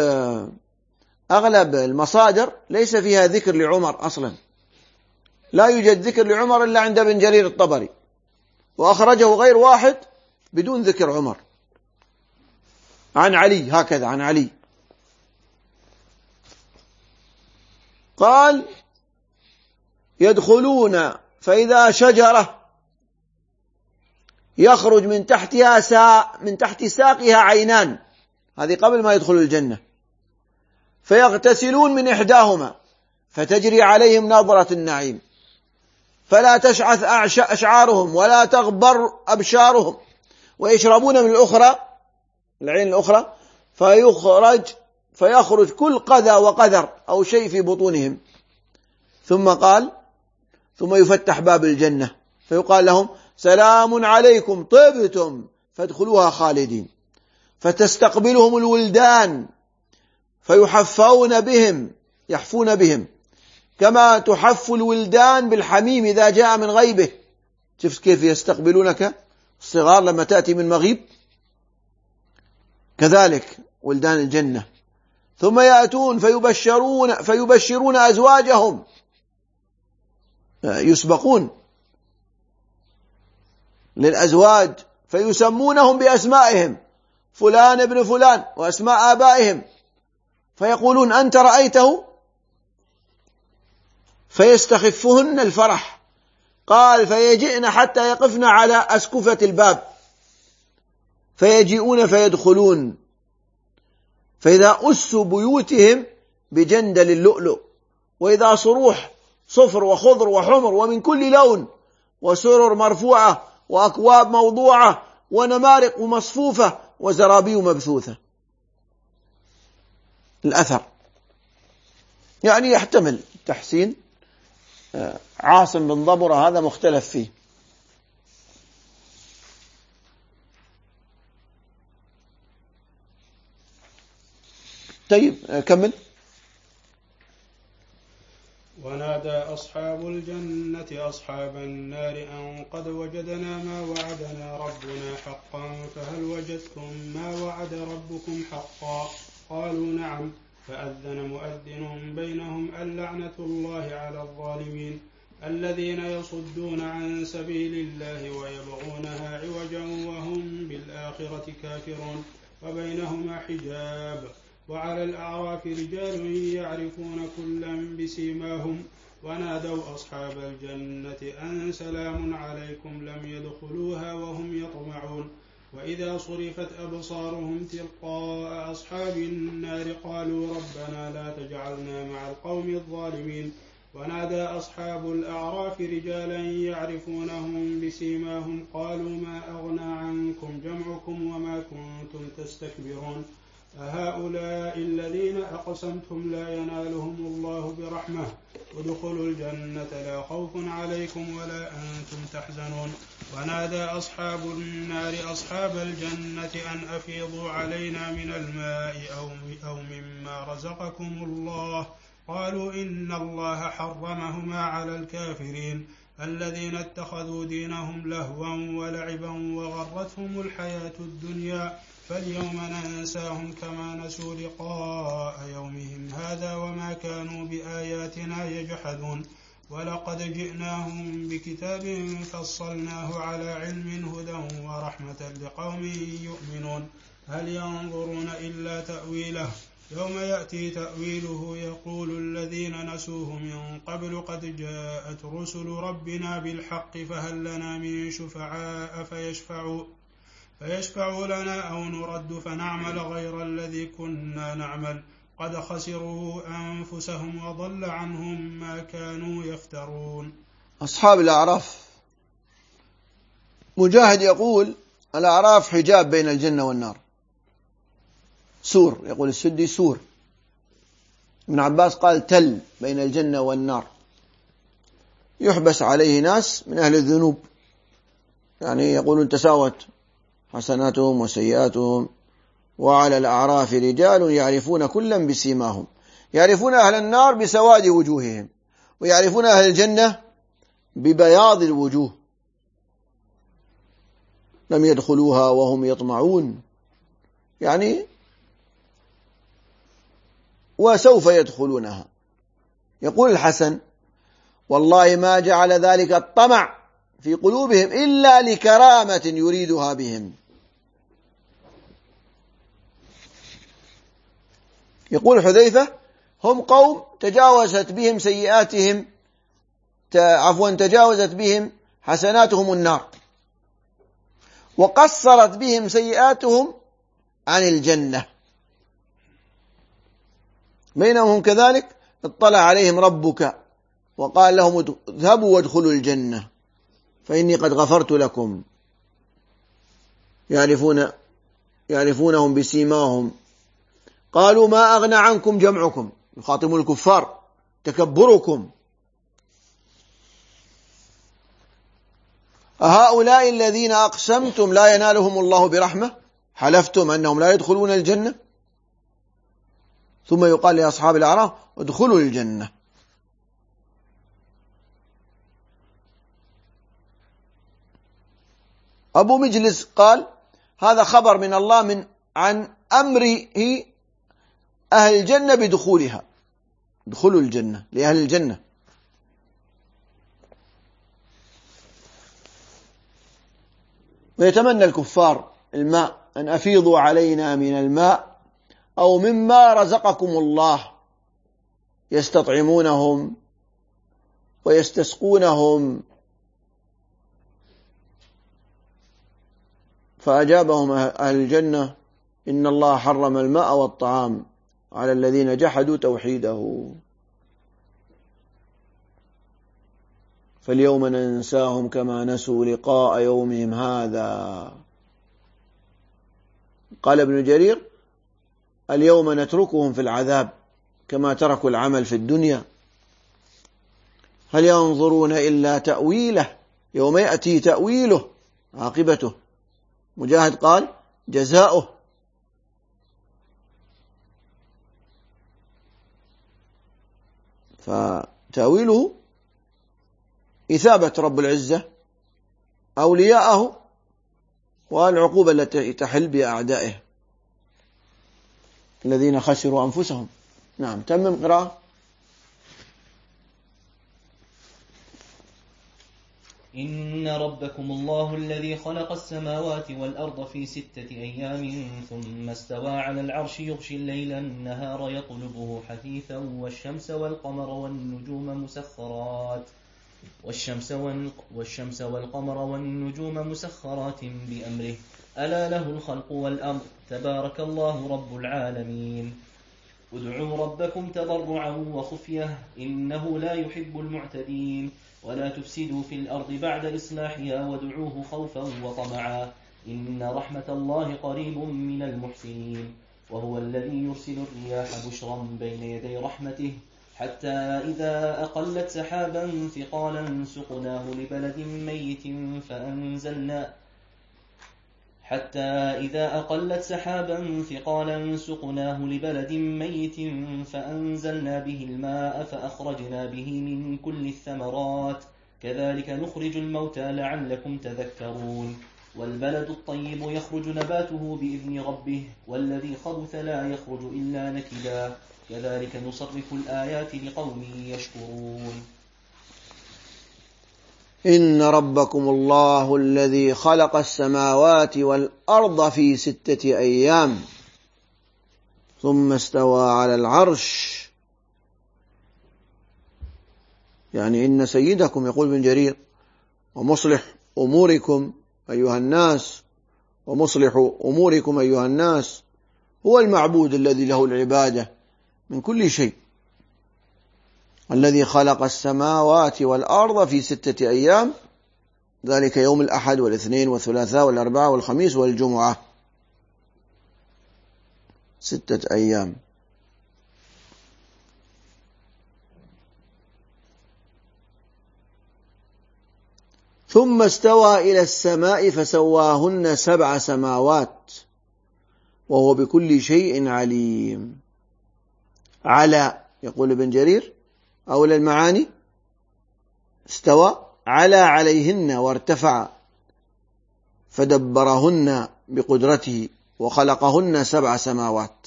المصادر ليس فيها ذكر لعمر أصلا، لا يوجد ذكر لعمر إلا عند ابن جرير الطبري، وأخرجه غير واحد بدون ذكر عمر. عن علي هكذا، عن علي قال يدخلون فإذا شجرة يخرج من تحت ساقها عينان، هذه قبل ما يدخلوا الجنة، فيغتسلون من إحداهما فتجري عليهم نظرة النعيم، فلا تشعث أشعارهم ولا تغبر أبشارهم، ويشربون من الأخرى، العين الأخرى، فيخرج كل قذى وقذر أو شيء في بطونهم. ثم يفتح باب الجنة فيقال لهم سلام عليكم طبتم فادخلوها خالدين، فتستقبلهم الولدان فيحفون بهم كما تحف الولدان بالحميم إذا جاء من غيبه. شفت كيف يستقبلونك الصغار لما تأتي من مغيب، كذلك ولدان الجنة. ثم يأتون فيبشرون أزواجهم، يسبقون للأزواج فيسمونهم بأسمائهم، فلان ابن فلان وأسماء آبائهم، فيقولون أنت رأيته؟ فيستخفهن الفرح. قال فيجئن حتى يقفن على أسكفة الباب، فيجيئون فيدخلون، فإذا أسوا بيوتهم بجندل اللؤلؤ، وإذا صروح صفر وخضر وحمر ومن كل لون، وسرر مرفوعة وأكواب موضوعة ونمارق مصفوفة وزرابي مبثوثة. الأثر يعني يحتمل تحسين. عاصم بن ضمرة هذا مختلف فيه. طيب كمل. ونادى أصحاب الجنة أصحاب النار أن قد وجدنا ما وعدنا ربنا حقا فهل وجدتم ما وعد ربكم حقا؟ قالوا نعم. فأذن مؤذن بينهم اللعنة الله على الظالمين الذين يصدون عن سبيل الله ويبغونها عوجا وهم بالآخرة كافرون وبينهما حجاب. وعلى الأعراف رجال يعرفون كلا بسيماهم ونادوا أصحاب الجنة أن سلام عليكم لم يدخلوها وهم يطمعون. وإذا صرفت أبصارهم تلقاء أصحاب النار قالوا ربنا لا تجعلنا مع القوم الظالمين. ونادى أصحاب الأعراف رجالا يعرفونهم بسيماهم قالوا ما أغنى عنكم جمعكم وما كنتم تستكبرون. أهؤلاء الذين أقسمتم لا ينالهم الله برحمة ادخلوا الجنة لا خوف عليكم ولا أنتم تحزنون. ونادى أصحاب النار أصحاب الجنة أن أفيضوا علينا من الماء أو مما رزقكم الله. قالوا إن الله حرمهما على الكافرين الذين اتخذوا دينهم لهوا ولعبا وغرتهم الحياة الدنيا فاليوم ننساهم كما نسوا لقاء يومهم هذا وما كانوا بآياتنا يجحدون. ولقد جئناهم بكتاب فصلناه على علم هدى ورحمة لقوم يؤمنون. هل ينظرون إلا تأويله يوم يأتي تأويله يقول الذين نسوه من قبل قد جاءت رسل ربنا بالحق فهل لنا من شفعاء فيشفعوا لنا أو نرد فنعمل غير الذي كنا نعمل قد خسروا أنفسهم وضل عنهم ما كانوا يفترون. أصحاب الأعراف، مجاهد يقول الأعراف حجاب بين الجنة والنار، سور، يقول السدي سور. ابن عباس قال تل بين الجنة والنار، يحبس عليه ناس من أهل الذنوب، يعني يقولون تساوت حسناتهم وسيئاتهم. وعلى الأعراف رجال يعرفون كلا بسيماهم، يعرفون أهل النار بسواد وجوههم ويعرفون أهل الجنة ببياض الوجوه، لم يدخلوها وهم يطمعون، يعني وسوف يدخلونها. يقول الحسن والله ما جعل ذلك الطمع في قلوبهم إلا لكرامة يريدها بهم. يقول حذيفة هم قوم تجاوزت بهم سيئاتهم تجاوزت بهم حسناتهم النار وقصرت بهم سيئاتهم عن الجنة، بينهم كذلك اطلع عليهم ربك وقال لهم اذهبوا وادخلوا الجنة فإني قد غفرت لكم. يعرفونهم بسيماهم. قالوا ما أغنى عنكم جمعكم، يخاطبون الكفار، تكبركم. أهؤلاء الذين أقسمتم لا ينالهم الله برحمة، حلفتم أنهم لا يدخلون الجنة، ثم يقال لأصحاب الأعراف ادخلوا الجنة. أبو مجلس قال هذا خبر من الله عن أمره أهل الجنة بدخولها، ادخلوا الجنة لأهل الجنة. ويتمنى الكفار الماء، أن أفيضوا علينا من الماء أو مما رزقكم الله، يستطعمونهم ويستسقونهم. فأجابهم أهل الجنة إن الله حرم الماء والطعام على الذين جحدوا توحيده فاليوم ننساهم كما نسوا لقاء يومهم هذا. قال ابن جرير اليوم نتركهم في العذاب كما تركوا العمل في الدنيا. هل ينظرون إلا تأويله يوم يأتي تأويله عاقبته. مجاهد قال جزاؤه. فتأويله إثابة رب العزة أولياءه والعقوبة التي تحل بأعدائه الذين خسروا أنفسهم. نعم، تمم قراءة. إن ربكم الله الذي خلق السماوات والأرض في 6 أيام ثم استوى على العرش يغشي الليل النهار يطلبه حثيثا والشمس والقمر والنجوم مسخرات بأمره ألا له الخلق والأمر تبارك الله رب العالمين. ادعوا ربكم تضرعا وخفية إنه لا يحب المعتدين ولا تفسدوا في الأرض بعد إصلاحها وادعوه خوفا وطمعا إن رحمة الله قريب من المحسنين. وهو الذي يرسل الرياح بشرا بين يدي رحمته حتى إذا أقلت سحابا ثقالا سقناه لبلد ميت فأنزلنا به الماء فأخرجنا به من كل الثمرات كذلك نخرج الموتى لعلكم تذكرون والبلد الطيب يخرج نباته بإذن ربه والذي خبث لا يخرج إلا نكدا كذلك نصرف الآيات لقوم يشكرون إن ربكم الله الذي خلق السماوات والأرض في 6 أيام ثم استوى على العرش. يعني إن سيدكم يقول ابن جرير ومصلح أموركم أيها الناس هو المعبود الذي له العبادة من كل شيء، الذي خلق السماوات والأرض في 6 أيام، ذلك يوم الأحد والاثنين والثلاثاء والأربعاء والخميس والجمعة، 6 أيام. ثم استوى إلى السماء فسواهن 7 سماوات وهو بكل شيء عليم. على يقول ابن جرير أولى المعاني استوى على عليهن وارتفع فدبرهن بقدرته وخلقهن 7 سماوات.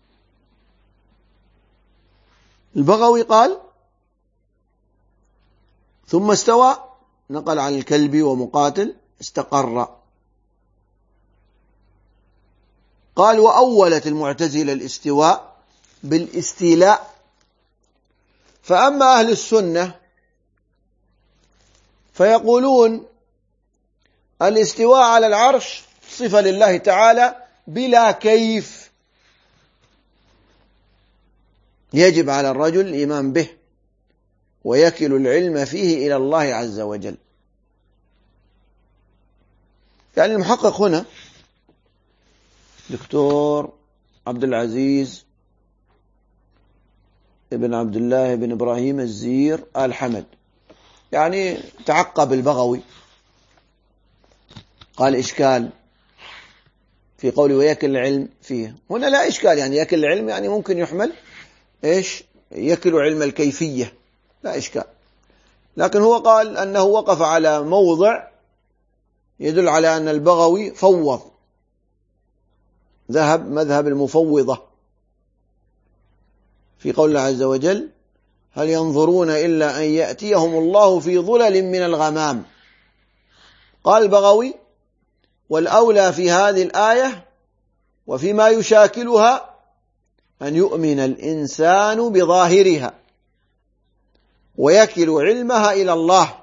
البغوي قال ثم استوى، نقل عن الكلبي ومقاتل استقر. قال وأولت المعتزلة الاستواء بالاستيلاء، فأما أهل السنة فيقولون الاستواء على العرش صفة لله تعالى بلا كيف، يجب على الرجل الإيمان به ويكل العلم فيه إلى الله عز وجل. يعني المحقق هنا دكتور عبد العزيز ابن عبد الله بن إبراهيم الزير آل حمد، يعني تعقب البغوي، قال إشكال في قوله ويكل العلم فيه. هنا لا إشكال، يعني يكل العلم يعني ممكن يحمل إيش يكل علم الكيفية، لا إشكال. لكن هو قال أنه وقف على موضع يدل على أن البغوي فوض، ذهب مذهب المفوضة في قول الله عز وجل هل ينظرون إلا أن يأتيهم الله في ظلل من الغمام. قال البغوي والأولى في هذه الآية وفيما يشاكلها أن يؤمن الإنسان بظاهرها ويكل علمها إلى الله.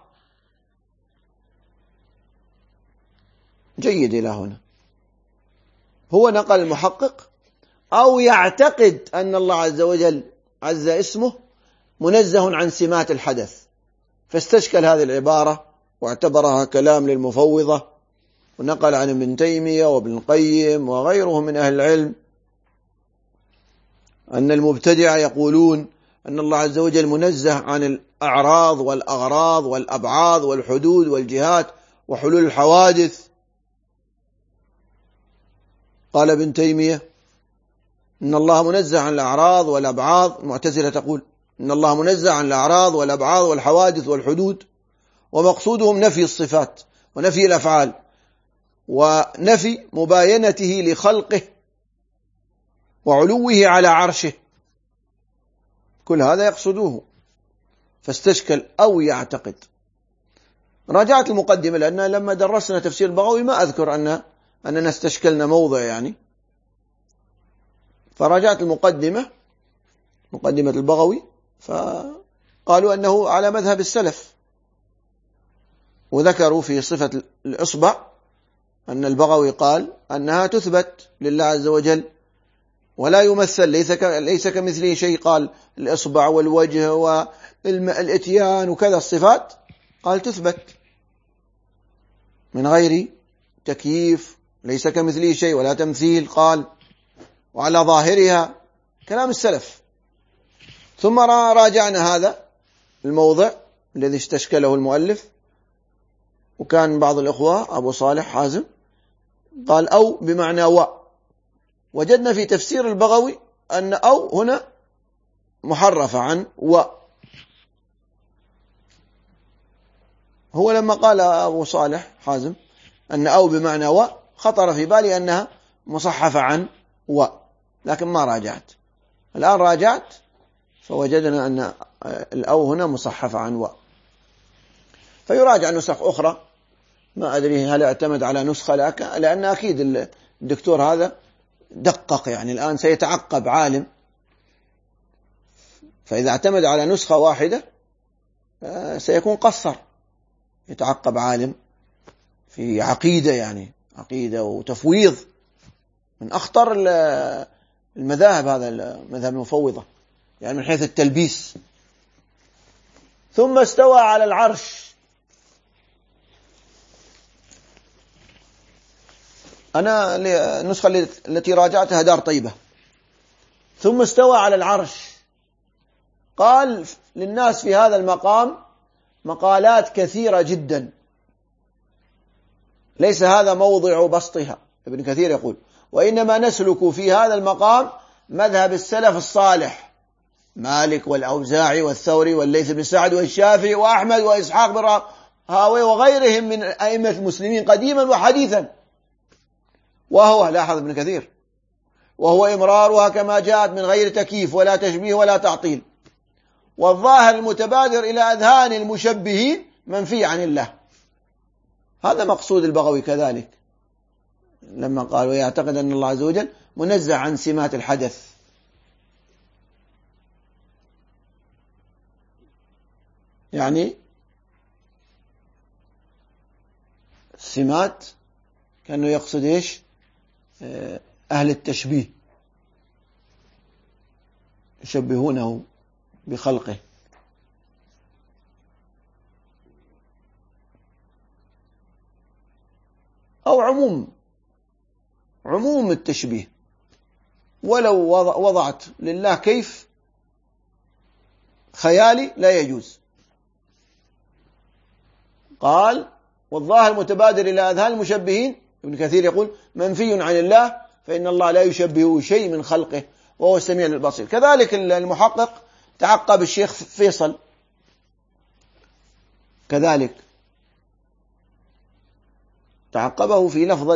جيد إلى هنا. هو نقل المحقق أو يعتقد أن الله عز وجل عز اسمه منزه عن سمات الحدث، فاستشكل هذه العبارة واعتبرها كلام للمفوضة، ونقل عن ابن تيمية وابن القيم وغيرهم من أهل العلم أن المبتدعة يقولون أن الله عز وجل منزه عن الأعراض والأغراض والأبعاض والحدود والجهات وحلول الحوادث. قال ابن تيمية إن الله منزه عن الأعراض والأبعاض، المعتزلة تقول إن الله منزه عن الأعراض والأبعاض والحوادث والحدود، ومقصودهم نفي الصفات ونفي الأفعال ونفي مباينته لخلقه وعلوه على عرشه، كل هذا يقصدوه. فاستشكل أو يعتقد. راجعت المقدمة لأن لما درسنا تفسير البغوي ما أذكر أننا استشكلنا موضع يعني، فراجعت المقدمة مقدمة البغوي فقالوا أنه على مذهب السلف، وذكروا في صفة الإصبع أن البغوي قال أنها تثبت لله عز وجل ولا يمثل، ليس كمثله شيء. قال الإصبع والوجه والإتيان وكذا الصفات قال تثبت من غير تكييف، ليس كمثله شيء ولا تمثيل. قال وعلى ظاهرها كلام السلف. ثم راجعنا هذا الموضع الذي استشكله المؤلف، وكان بعض الإخوة أبو صالح حازم قال أو بمعنى و، وجدنا في تفسير البغوي أن أو هنا محرفة عن و. هو لما قال أبو صالح حازم أن أو بمعنى و خطر في بالي أنها مصحفة عن و، لكن ما راجعت. الآن راجعت فوجدنا أن الأو هنا مصحفة عن و. فيراجع نسخ أخرى، ما أدري هل اعتمد على نسخة لأن أكيد الدكتور هذا دقق، يعني الآن سيتعقب عالم، فإذا اعتمد على نسخة واحدة سيكون قصر. يتعقب عالم في عقيدة، يعني عقيدة وتفويض من أخطر المذاهب، هذا المذهب المفوضة يعني من حيث التلبيس. ثم استوى على العرش. أنا النسخة التي راجعتها دار طيبة. ثم استوى على العرش. قال للناس في هذا المقام مقالات كثيرة جدا، ليس هذا موضع بسطها. ابن كثير يقول وإنما نسلك في هذا المقام مذهب السلف الصالح، مالك والأوزاعي والثوري والليث بن سعد والشافعي وأحمد وإسحاق بن راهويه وغيرهم من أئمة المسلمين قديما وحديثا. وهو، لاحظ ابن كثير، وهو إمرارها كما جاءت من غير تكييف ولا تشبيه ولا تعطيل، والظاهر المتبادر إلى أذهان المشبهين منفي عن الله. هذا مقصود البغوي كذلك لما قال ويعتقد أن الله عز وجل منزه عن سمات الحدث. يعني السمات كأنه يقصد إيش؟ أهل التشبيه يشبهونه بخلقه. أو عموم التشبيه، ولو وضعت لله كيف خيالي لا يجوز. قال والظاهر المتبادر إلى أذهان المشبهين، ابن كثير يقول منفي عن الله، فإن الله لا يشبهه شيء من خلقه وهو السميع البصير. كذلك المحقق تعقب الشيخ فيصل كذلك، تعقبه في لفظة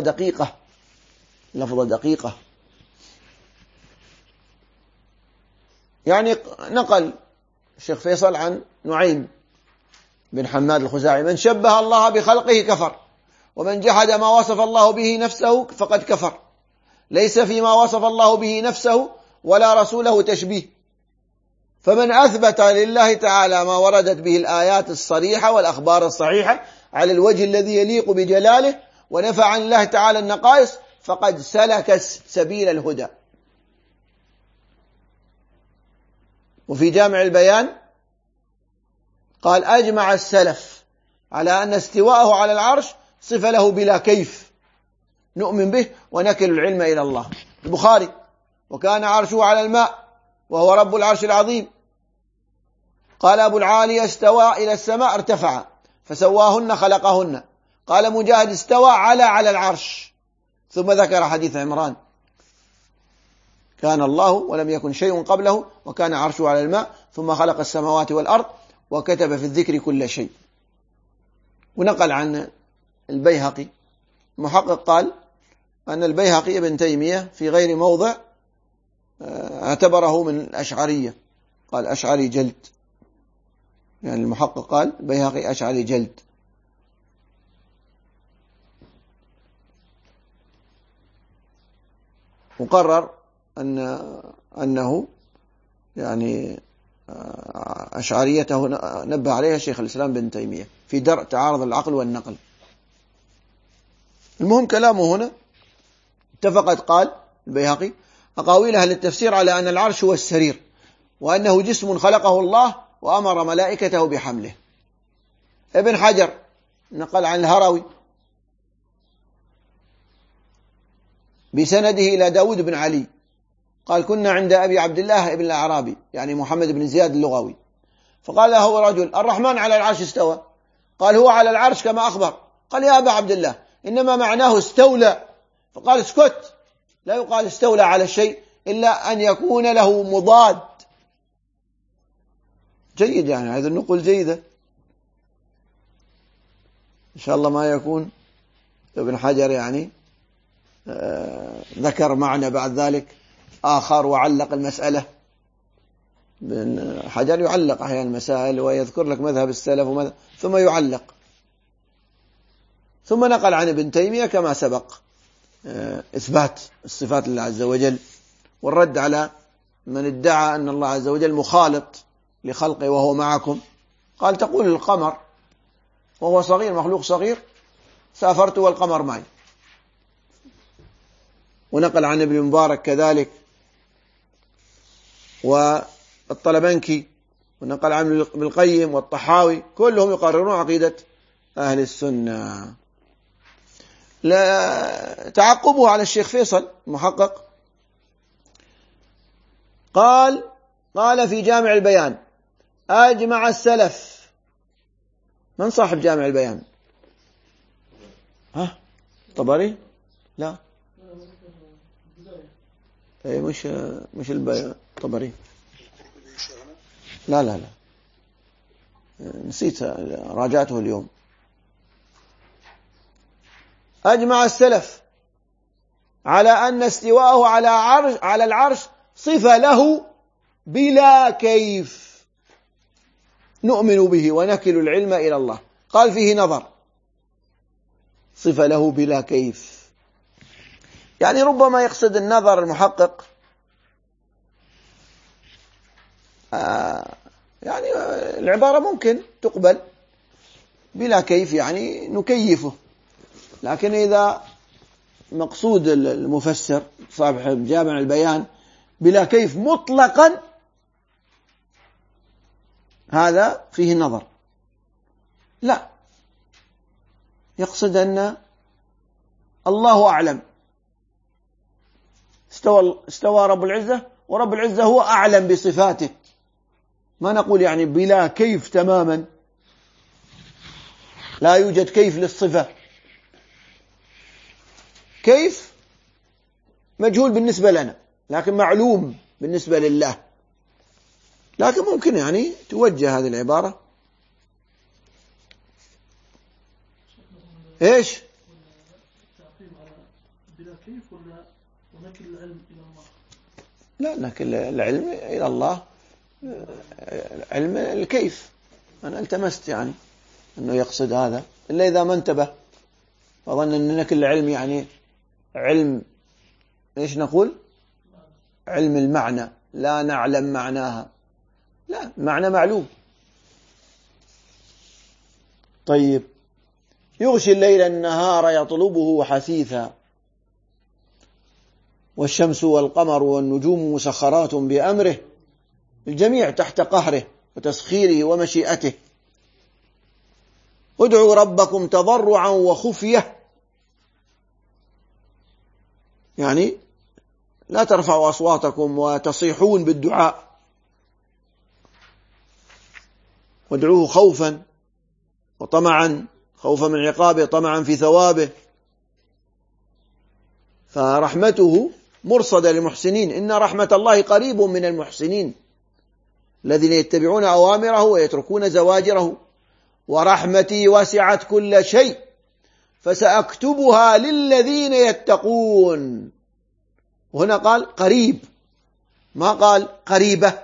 دقيقة. يعني نقل الشيخ فيصل عن نعيم بن حماد الخزاعي من شبه الله بخلقه كفر، ومن جحد ما وصف الله به نفسه فقد كفر، ليس فيما وصف الله به نفسه ولا رسوله تشبيه. فمن أثبت لله تعالى ما وردت به الآيات الصريحة والأخبار الصحيحة على الوجه الذي يليق بجلاله، ونفى عن الله تعالى النقائص، فقد سلك سبيل الهدى. وفي جامع البيان قال أجمع السلف على أن استواءه على العرش صفة له بلا كيف نؤمن به ونكل العلم إلى الله. البخاري وكان عرشه على الماء وهو رب العرش العظيم. قال أبو العالي استوى إلى السماء ارتفع فسواهن خلقهن. قال مجاهد استوى على العرش. ثم ذكر حديث عمران كان الله ولم يكن شيء قبله وكان عرشه على الماء ثم خلق السماوات والأرض وكتب في الذكر كل شيء. ونقل عن البيهقي محقق قال أن البيهقي ابن تيمية في غير موضع اعتبره من الأشعرية، قال أشعري جلد، يعني المحقق قال البيهقي أشعري جلد. وقرر أنه يعني أشعريته نبه عليها شيخ الإسلام بن تيمية في درء تعارض العقل والنقل. المهم كلامه هنا اتفقت، قال البيهقي، أقاويل أهل التفسير على أن العرش هو السرير، وأنه جسم خلقه الله وأمر ملائكته بحمله. ابن حجر نقل عن الهروي بسنده إلى داود بن علي قال كنا عند أبي عبد الله ابن الأعرابي يعني محمد بن زياد اللغوي، فقال له رجل الرحمن على العرش استوى، قال هو على العرش كما أخبر. قال يا أبا عبد الله إنما معناه استولى. فقال اسكت، لا يقال استولى على الشيء إلا أن يكون له مضاد. جيد، يعني هذا النقل جيدة إن شاء الله. ما يكون ابن حجر يعني ذكر معنى بعد ذلك آخر وعلق المسألة. ابن حجر يعلق أحيانا المسائل ويذكر لك مذهب السلف ثم يعلق، ثم نقل عن ابن تيمية كما سبق إثبات الصفات لله عز وجل والرد على من ادعى أن الله عز وجل مخالط لخلقه وهو معكم. قال تقول القمر وهو صغير، مخلوق صغير، سافرت والقمر معي. ونقل عن ابن مبارك كذلك والطلبنكي، ونقل عن ابن القيم والطحاوي، كلهم يقررون عقيدة أهل السنة. لا تعقبه على الشيخ فيصل المحقق قال في جامع البيان أجمع السلف. من صاحب جامع البيان؟ طبري؟ لا مش البيان طبري، لا نسيت، راجعته اليوم. أجمع السلف على أن استواءه على العرش صفة له بلا كيف، نؤمن به ونكل العلم إلى الله. قال فيه نظر، صفة له بلا كيف، يعني ربما يقصد النظر المحقق يعني العبارة ممكن تقبل بلا كيف، يعني نكيفه. لكن إذا مقصود المفسر صاحب جامع البيان بلا كيف مطلقا، هذا فيه نظر. لا، يقصد أن الله أعلم، استوى رب العزة، ورب العزة هو أعلم بصفاته. ما نقول يعني بلا كيف تماما، لا يوجد كيف للصفة. كيف مجهول بالنسبة لنا لكن معلوم بالنسبة لله. لكن ممكن يعني توجه هذه العبارة ايش؟ تعقيب على بلا كيف ولا ونكل العلم إلى الله؟ لا، نكل العلم إلى الله، علم الكيف. أنا التمست يعني أنه يقصد هذا، إلا إذا ما انتبه وظن أن نكل العلم يعني علم إيش نقول؟ علم المعنى، لا نعلم معناها، لا، معنى معلوم. طيب، يغشي الليل النهار يطلبه حثيثا، والشمس والقمر والنجوم مسخرات بأمره، الجميع تحت قهره وتسخيره ومشيئته. ادعوا ربكم تضرعا وخفية، يعني لا ترفعوا أصواتكم وتصيحون بالدعاء، وادعوه خوفا وطمعا، خوفا من عقابه، طمعا في ثوابه. فرحمته مرصدة للمحسنين، إن رحمة الله قريب من المحسنين الذين يتبعون أوامره ويتركون زواجره. ورحمتي وسعت كل شيء فسأكتبها للذين يتقون. وهنا قال قريب، ما قال قريبة.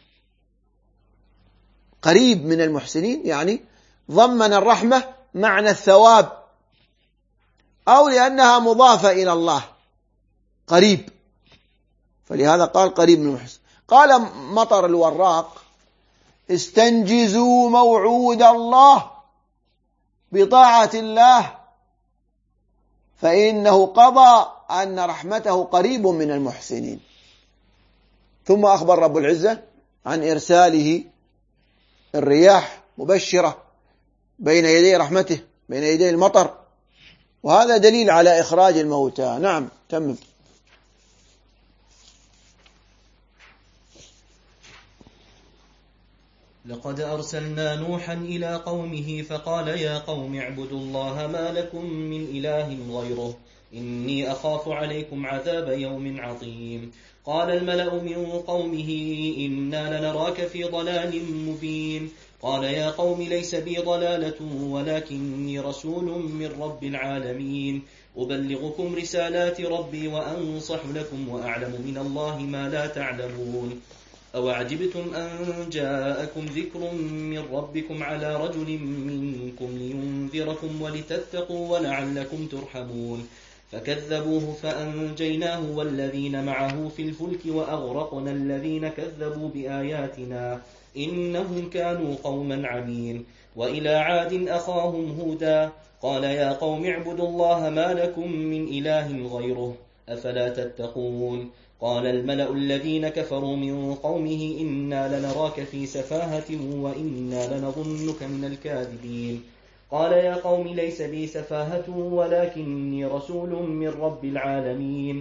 قريب من المحسنين يعني ضمن الرحمة معنى الثواب، أو لأنها مضافة إلى الله قريب، فلهذا قال قريب من المحسن. قال مطر الوراق استنجزوا موعود الله بطاعة الله فإنه قضى أن رحمته قريب من المحسنين. ثم أخبر رب العزة عن إرساله الرياح مبشرة بين يدي رحمته، بين يدي المطر، وهذا دليل على إخراج الموتى. نعم، تمم. لقد أرسلنا نوحا إلى قومه فقال يا قوم اعبدوا الله ما لكم من إله غيره إني أخاف عليكم عذاب يوم عظيم. قال الملأ من قومه إنا لنراك في ضلال مبين. قال يا قوم ليس بي ضلالة ولكني رسول من رب العالمين أبلغكم رسالات ربي وأنصح لكم وأعلم من الله ما لا تعلمون. أوعجبتم أن جاءكم ذكر من ربكم على رجل منكم لينذركم ولتتقوا ولعلكم ترحمون. فكذبوه فأنجيناه والذين معه في الفلك وأغرقنا الذين كذبوا بآياتنا إنهم كانوا قوما عمين. وإلى عاد أخاهم هودا قال يا قوم اعبدوا الله ما لكم من إله غيره أفلا تتقون. قال الملأ الذين كفروا من قومه إنا لنراك في سفاهة وإنا لنظنك من الكاذبين. قال يا قوم ليس بي سفاهة ولكني رسول من رب العالمين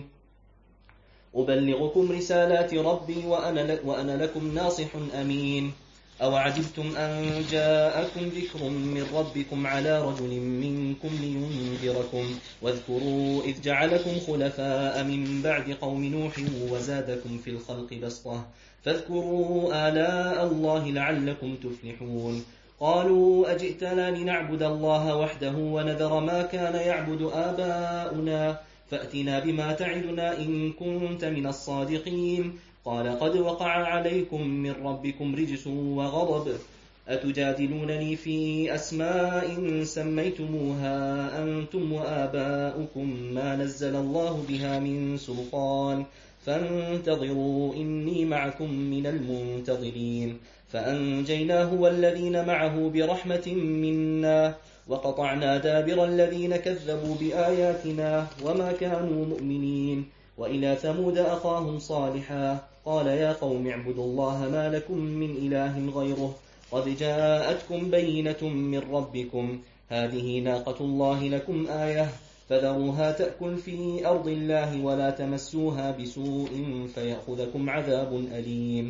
أبلغكم رسالات ربي وأنا لكم ناصح أمين. أوعجبتم أن جاءكم ذكر من ربكم على رجل منكم لينذركم واذكروا إذ جعلكم خلفاء من بعد قوم نوح وزادكم في الخلق بسطة فاذكروا آلاء الله لعلكم تفلحون. قالوا أجئتنا لنعبد الله وحده ونذر ما كان يعبد آباؤنا فأتنا بما تعدنا إن كنت من الصادقين. قال قد وقع عليكم من ربكم رجس وغضب أتجادلونني في أسماء سميتموها أنتم وآباؤكم ما نزل الله بها من سلطان فانتظروا إني معكم من المنتظرين. فأنجيناه والذين معه برحمة منا وقطعنا دابر الذين كذبوا بآياتنا وما كانوا مؤمنين. وإلى ثمود أخاهم صالحا قال يا قوم اعبدوا الله ما لكم من إله غيره قد جاءتكم بينة من ربكم هذه ناقة الله لكم آية فذروها تأكل في أرض الله ولا تمسوها بسوء فيأخذكم عذاب أليم.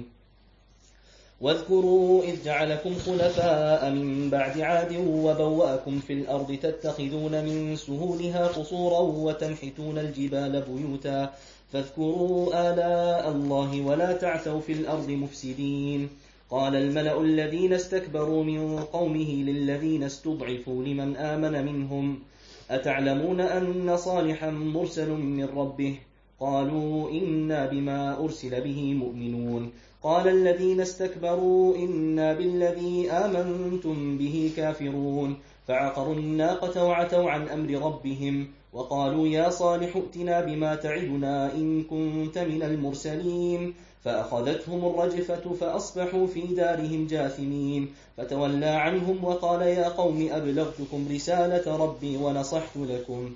واذكروا إذ جعلكم خلفاء من بعد عاد وبوأكم في الأرض تتخذون من سهولها قصورا وتنحتون الجبال بيوتا فاذكروا آلاء الله ولا تعثوا في الأرض مفسدين. قال الملأ الذين استكبروا من قومه للذين استضعفوا لمن آمن منهم أتعلمون أن صالحا مرسل من ربه قالوا إنا بما أرسل به مؤمنون. قال الذين استكبروا إنا بالذي آمنتم به كافرون. فعقروا الناقة وعتوا عن أمر ربهم وقالوا يا صالح ائتنا بما تعدنا إن كنت من المرسلين. فأخذتهم الرجفة فأصبحوا في دارهم جاثمين. فتولى عنهم وقال يا قوم أبلغتكم رسالة ربي ونصحت لكم.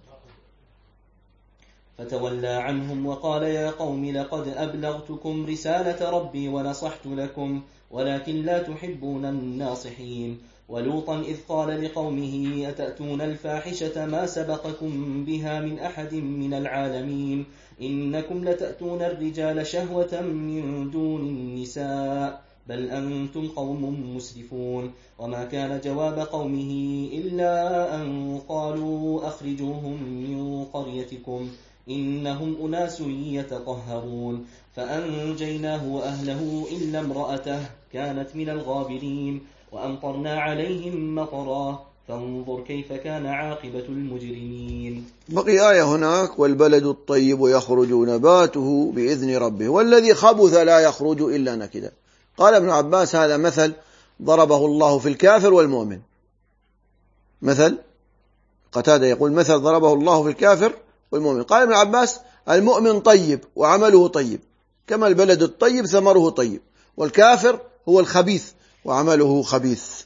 فتولى عنهم وقال يا قوم لقد أبلغتكم رسالة ربي ونصحت لكم ولكن لا تحبون الناصحين. ولوطا إذ قال لقومه أتأتون الفاحشة ما سبقكم بها من أحد من العالمين إنكم لتأتون الرجال شهوة من دون النساء بل أنتم قوم مسرفون. وما كان جواب قومه إلا أن قالوا أخرجوهم من قريتكم إنهم أناس يتطهرون. فأنجيناه وأهله إلا امرأته كانت من الغابرين وأمطرنا عليهم مطرا فانظر كيف كان عاقبة المجرمين. بقي آية هناك والبلد الطيب يخرج نباته بإذن ربه والذي خبث لا يخرج إلا نكدا. قال ابن عباس هذا مثل ضربه الله في الكافر والمؤمن. مثل قتادة يقول مثل ضربه الله في الكافر والمؤمن. قال ابن عباس المؤمن طيب وعمله طيب كما البلد الطيب ثمره طيب والكافر هو الخبيث وعمله خبيث.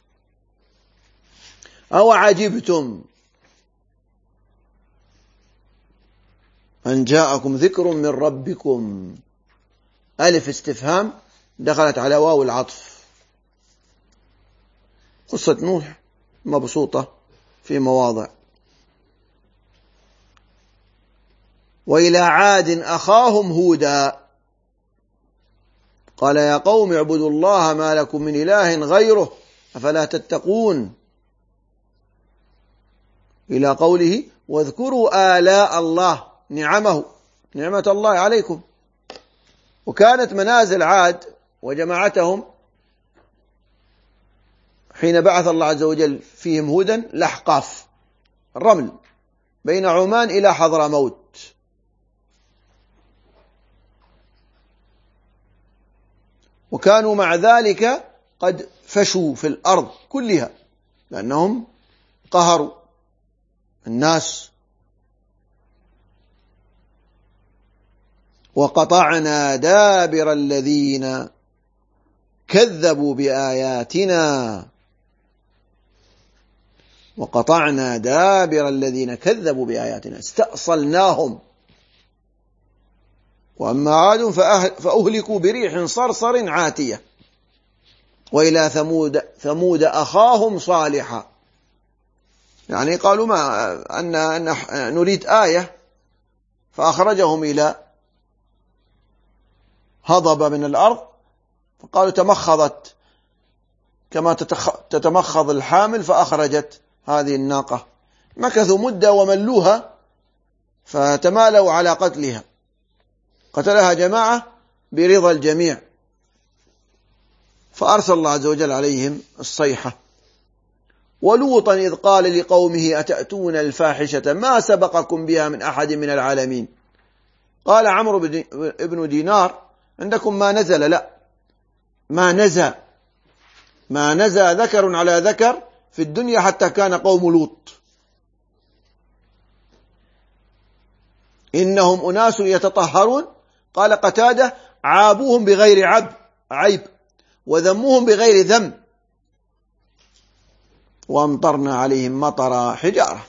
أو عجبتم أن جاءكم ذكر من ربكم ألف استفهام دخلت على واو العطف. قصة نوح مبسوطة في مواضع. وإلى عاد أخاهم هودا قال يا قوم اعبدوا الله ما لكم من إله غيره أفلا تتقون، إلى قوله واذكروا آلاء الله، نعمة الله عليكم. وكانت منازل عاد وجماعتهم حين بعث الله عز وجل فيهم هودا الأحقاف، الرمل بين عمان إلى حضرموت. وكانوا مع ذلك قد فشوا في الأرض كلها لأنهم قهروا الناس. وقطعنا دابر الذين كذبوا بآياتنا، وقطعنا دابر الذين كذبوا بآياتنا استأصلناهم. وأما عاد فأهلكوا بريح صرصر عاتية. وإلى ثمود أخاهم صالحا، يعني قالوا ما أن نريد آية، فأخرجهم إلى هضبة من الأرض، فقالوا تمخضت كما تتمخض الحامل فأخرجت هذه الناقة. مكثوا مدة وملوها فتمالوا على قتلها، قتلها جماعة برضا الجميع، فأرسل الله عز وجل عليهم الصيحة. ولوطا إذ قال لقومه أتأتون الفاحشة ما سبقكم بها من أحد من العالمين. قال عمرو بن دينار عندكم ما نزل، لا، ما نزى ذكر على ذكر في الدنيا حتى كان قوم لوط. إنهم أناس يتطهرون. قال قتادة عابوهم بغير عيب وذموهم بغير ذم، وأمطرنا عليهم مطر حجارة.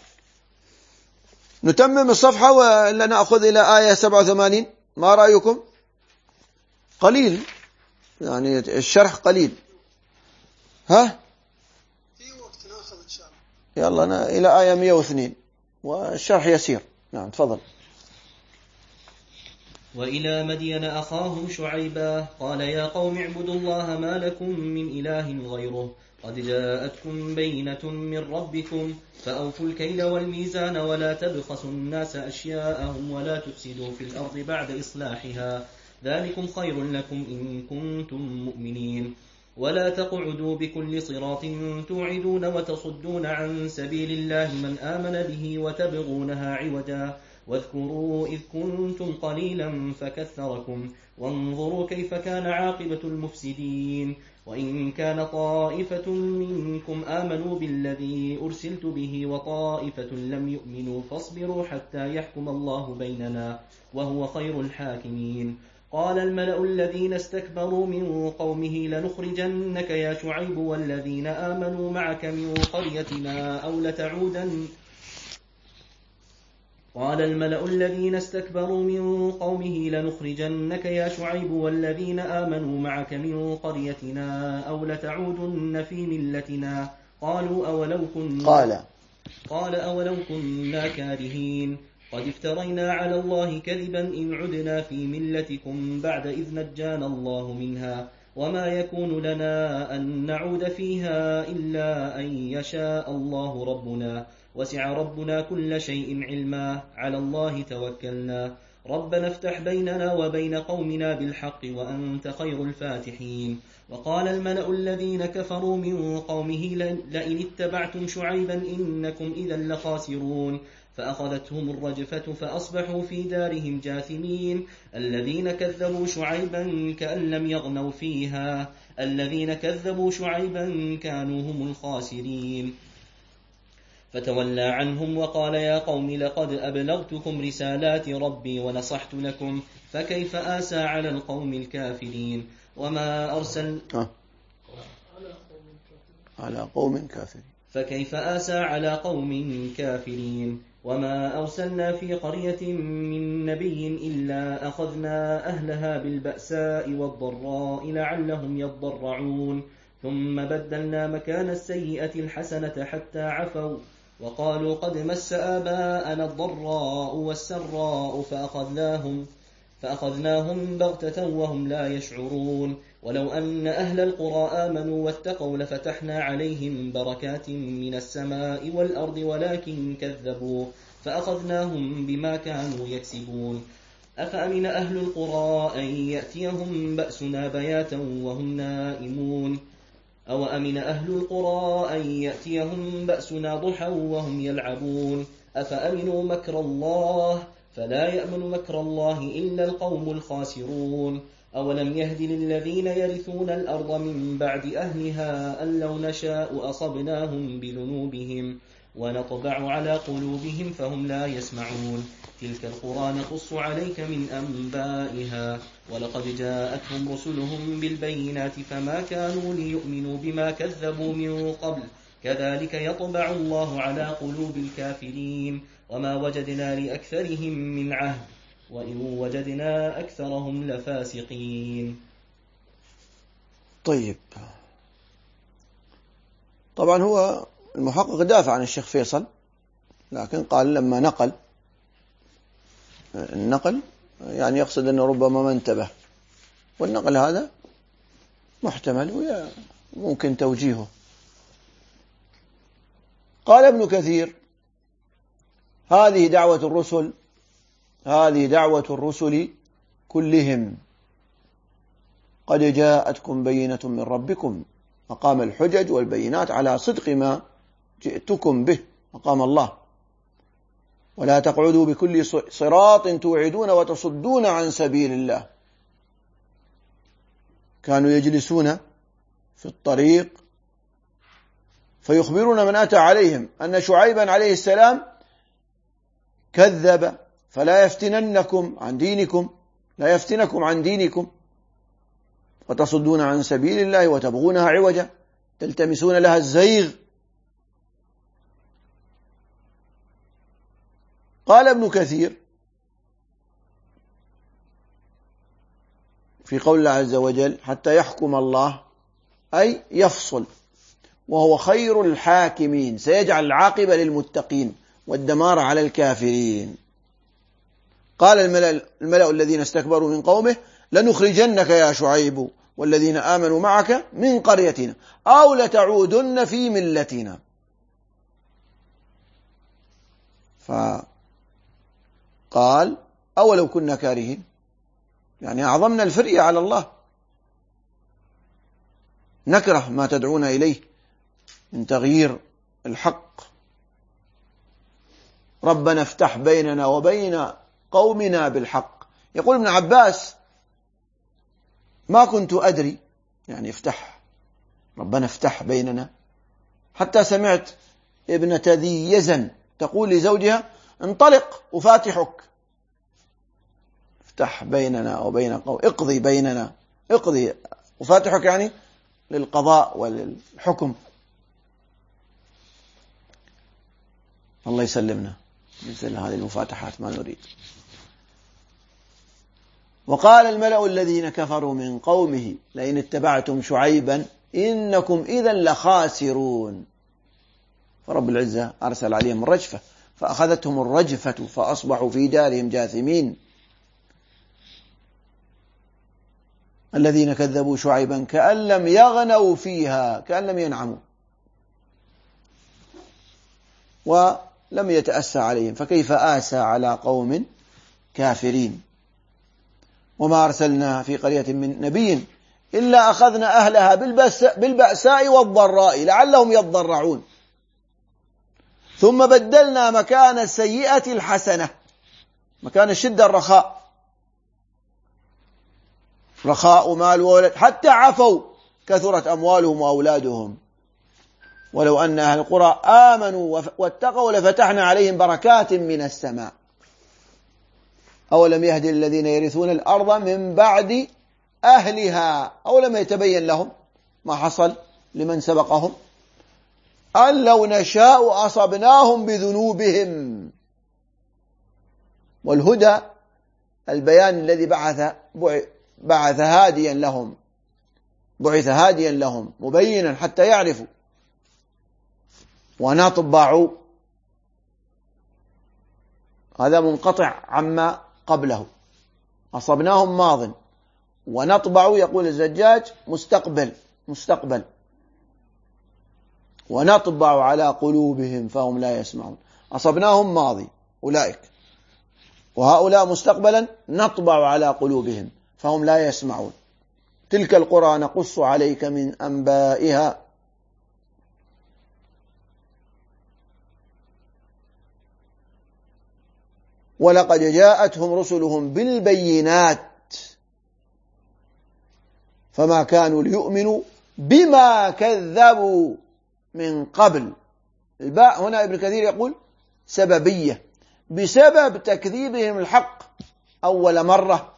نتمم الصفحة ولا نأخذ إلى آية 87؟ ما رأيكم؟ قليل يعني الشرح قليل. ها؟ في وقت نأخذ إن شاء الله. يلا إلى آية 102 والشرح يسير. نعم تفضل. وإلى مدين أخاهم شعيبا قال يا قوم اعبدوا الله ما لكم من إله غيره قد جاءتكم بينة من ربكم فأوفوا الكيل والميزان ولا تبخسوا الناس أشياءهم ولا تفسدوا في الأرض بعد إصلاحها ذلكم خير لكم إن كنتم مؤمنين. ولا تقعدوا بكل صراط توعدون وتصدون عن سبيل الله من آمن به وتبغونها عوجا واذكروا إذ كنتم قليلا فكثركم وانظروا كيف كان عاقبة المفسدين. وإن كان طائفة منكم آمنوا بالذي أرسلت به وطائفة لم يؤمنوا فاصبروا حتى يحكم الله بيننا وهو خير الحاكمين. قال الملأ الذين استكبروا من قومه لنخرجنك يا شعيب والذين آمنوا معك من قريتنا أو لتعودن. قال الملأ الذين استكبروا من قومه لنخرجنك يا شعيب والذين آمنوا معك من قريتنا أو لتعودن في ملتنا قال أولو كنا كارهين قد افترينا على الله كذبا إن عدنا في ملتكم بعد إذ نجانا الله منها وما يكون لنا أن نعود فيها إلا أن يشاء الله ربنا وسع ربنا كل شيء علما على الله توكلنا ربنا افتح بيننا وبين قومنا بالحق وأنت خير الفاتحين. وقال الملأ الذين كفروا من قومه لئن اتبعتم شعيبا إنكم إذا لخاسرون فأخذتهم الرجفة فأصبحوا في دارهم جاثمين. الذين كذبوا شعيبا كأن لم يغنوا فيها الذين كذبوا شعيبا كانوا هم الخاسرين. فتولى عنهم وقال يا قوم لقد أبلغتكم رسالات ربي ونصحت لكم فكيف آسى على القوم الكافرين. وما أرسل على قوم كافرين فكيف آسى على قوم كافرين. وما أرسلنا في قرية من نبي إلا أخذنا أهلها بالبأساء والضراء لعلهم يضرعون ثم بدلنا مكان السيئة الحسنة حتى عفوا وقالوا قد مس آباءنا الضراء والسراء فأخذناهم بغتة وهم لا يشعرون ولو أن أهل القرى آمنوا واتقوا لفتحنا عليهم بركات من السماء والأرض ولكن كذبوا فأخذناهم بما كانوا يكسبون أفأمن أهل القرى أن يأتيهم بأسنا بياتا وهم نائمون أو أمن أهل القرى أن يأتيهم بأسنا ضحى وهم يلعبون أفأمنوا مكر الله فلا يأمن مكر الله إلا القوم الخاسرون أولم يهد للذين يرثون الأرض من بعد أهلها أن لو نشاء أصبناهم بذنوبهم ونطبع على قلوبهم فهم لا يسمعون تلك القرى نقص عليك من أنبائها ولقد جاءتهم رسلهم بالبينات فما كانوا ليؤمنوا بما كذبوا من قبل كذلك يطبع الله على قلوب الكافرين وما وجدنا لأكثرهم من عهد وإن وجدنا أكثرهم لفاسقين. طيب، طبعا هو المحقق دافع عن الشيخ فيصل، لكن قال لما نقل النقل يعني يقصد أنه ربما ما انتبه، والنقل هذا محتمل وممكن توجيهه. قال ابن كثير: هذه دعوة الرسل كلهم، قد جاءتكم بينة من ربكم، مقام الحجج والبينات على صدق ما جئتكم به مقام الله، ولا تقعدوا بكل صراط توعدون وتصدون عن سبيل الله. كانوا يجلسون في الطريق فيخبرون من أتى عليهم أن شعيبا عليه السلام كذب فلا يفتننكم عن دينكم وتصدون عن سبيل الله وتبغونها عوجا تلتمسون لها الزيغ. قال ابن كثير في قول الله عز وجل: حتى يحكم الله، أي يفصل، وهو خير الحاكمين، سيجعل العاقبة للمتقين والدمار على الكافرين. قال الملأ الذين استكبروا من قومه: لنخرجنك يا شعيب والذين آمنوا معك من قريتنا أو لتعودن في ملتنا. فقال: أولو كنا كارهين، يعني أعظمنا الفرية على الله، نكره ما تدعون إليه من تغيير الحق. ربنا افتح بيننا وبين قومنا بالحق. يقول ابن عباس: ما كنت أدري، يعني افتح، ربنا افتح بيننا، حتى سمعت ابنة ذي يزن تقول لزوجها: انطلق أفاتحك، افتح بيننا وبين قوم، اقضي بيننا، اقضي، أفاتحك يعني للقضاء وللحكم. الله يسلمنا مثل هذه المفاتحات ما نريد. وقال الملأ الذين كفروا من قومه: لئن اتبعتم شعيبا إنكم إذا لخاسرون. فرب العزة أرسل عليهم الرجفة فأخذتهم الرجفة فأصبحوا في دارهم جاثمين. الذين كذبوا شعيبا كأن لم يغنوا فيها، كأن لم ينعموا، ولم يتأسى عليهم، فكيف آسى على قوم كافرين. وما أرسلنا في قرية من نبي إلا أخذنا أهلها بالبأساء والضراء لعلهم يضرعون، ثم بدلنا مكان السيئة الحسنة، مكان الشدة الرخاء، رخاء مال وولد، حتى عفوا كثرت أموالهم وأولادهم. ولو أن أهل القرى آمنوا واتقوا لفتحنا عليهم بركات من السماء. أولم يهد الذين يرثون الأرض من بعد أهلها، أولم يتبين لهم ما حصل لمن سبقهم أن لو نشاء أصبناهم بذنوبهم. والهدى البيان الذي بعث هاديا لهم، بعث هاديا لهم مبينا حتى يعرفوا. ونطبع، هذا منقطع عما قبله، أصبناهم ماض، ونطبع يقول الزجاج مستقبل، ونطبع على قلوبهم فهم لا يسمعون. أصبناهم ماضي أولئك، وهؤلاء مستقبلا نطبع على قلوبهم فهم لا يسمعون. تلك القرى نقص عليك من أنبائها. ولقد جاءتهم رسلهم بالبينات فما كانوا ليؤمنوا بما كذبوا من قبل. الباء هنا ابن كثير يقول سببية، بسبب تكذيبهم الحق أول مرة،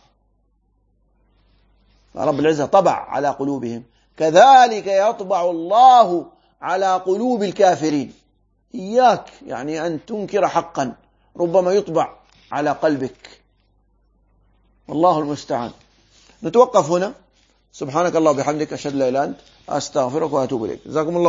رب العزة طبع على قلوبهم. كذلك يطبع الله على قلوب الكافرين. إياك يعني أن تنكر حقا، ربما يطبع على قلبك، والله المستعان. نتوقف هنا. سبحانك الله وبحمدك، أشهد لا إله إلا أنت، أستغفرك وأتوب إليك. جزاكم الله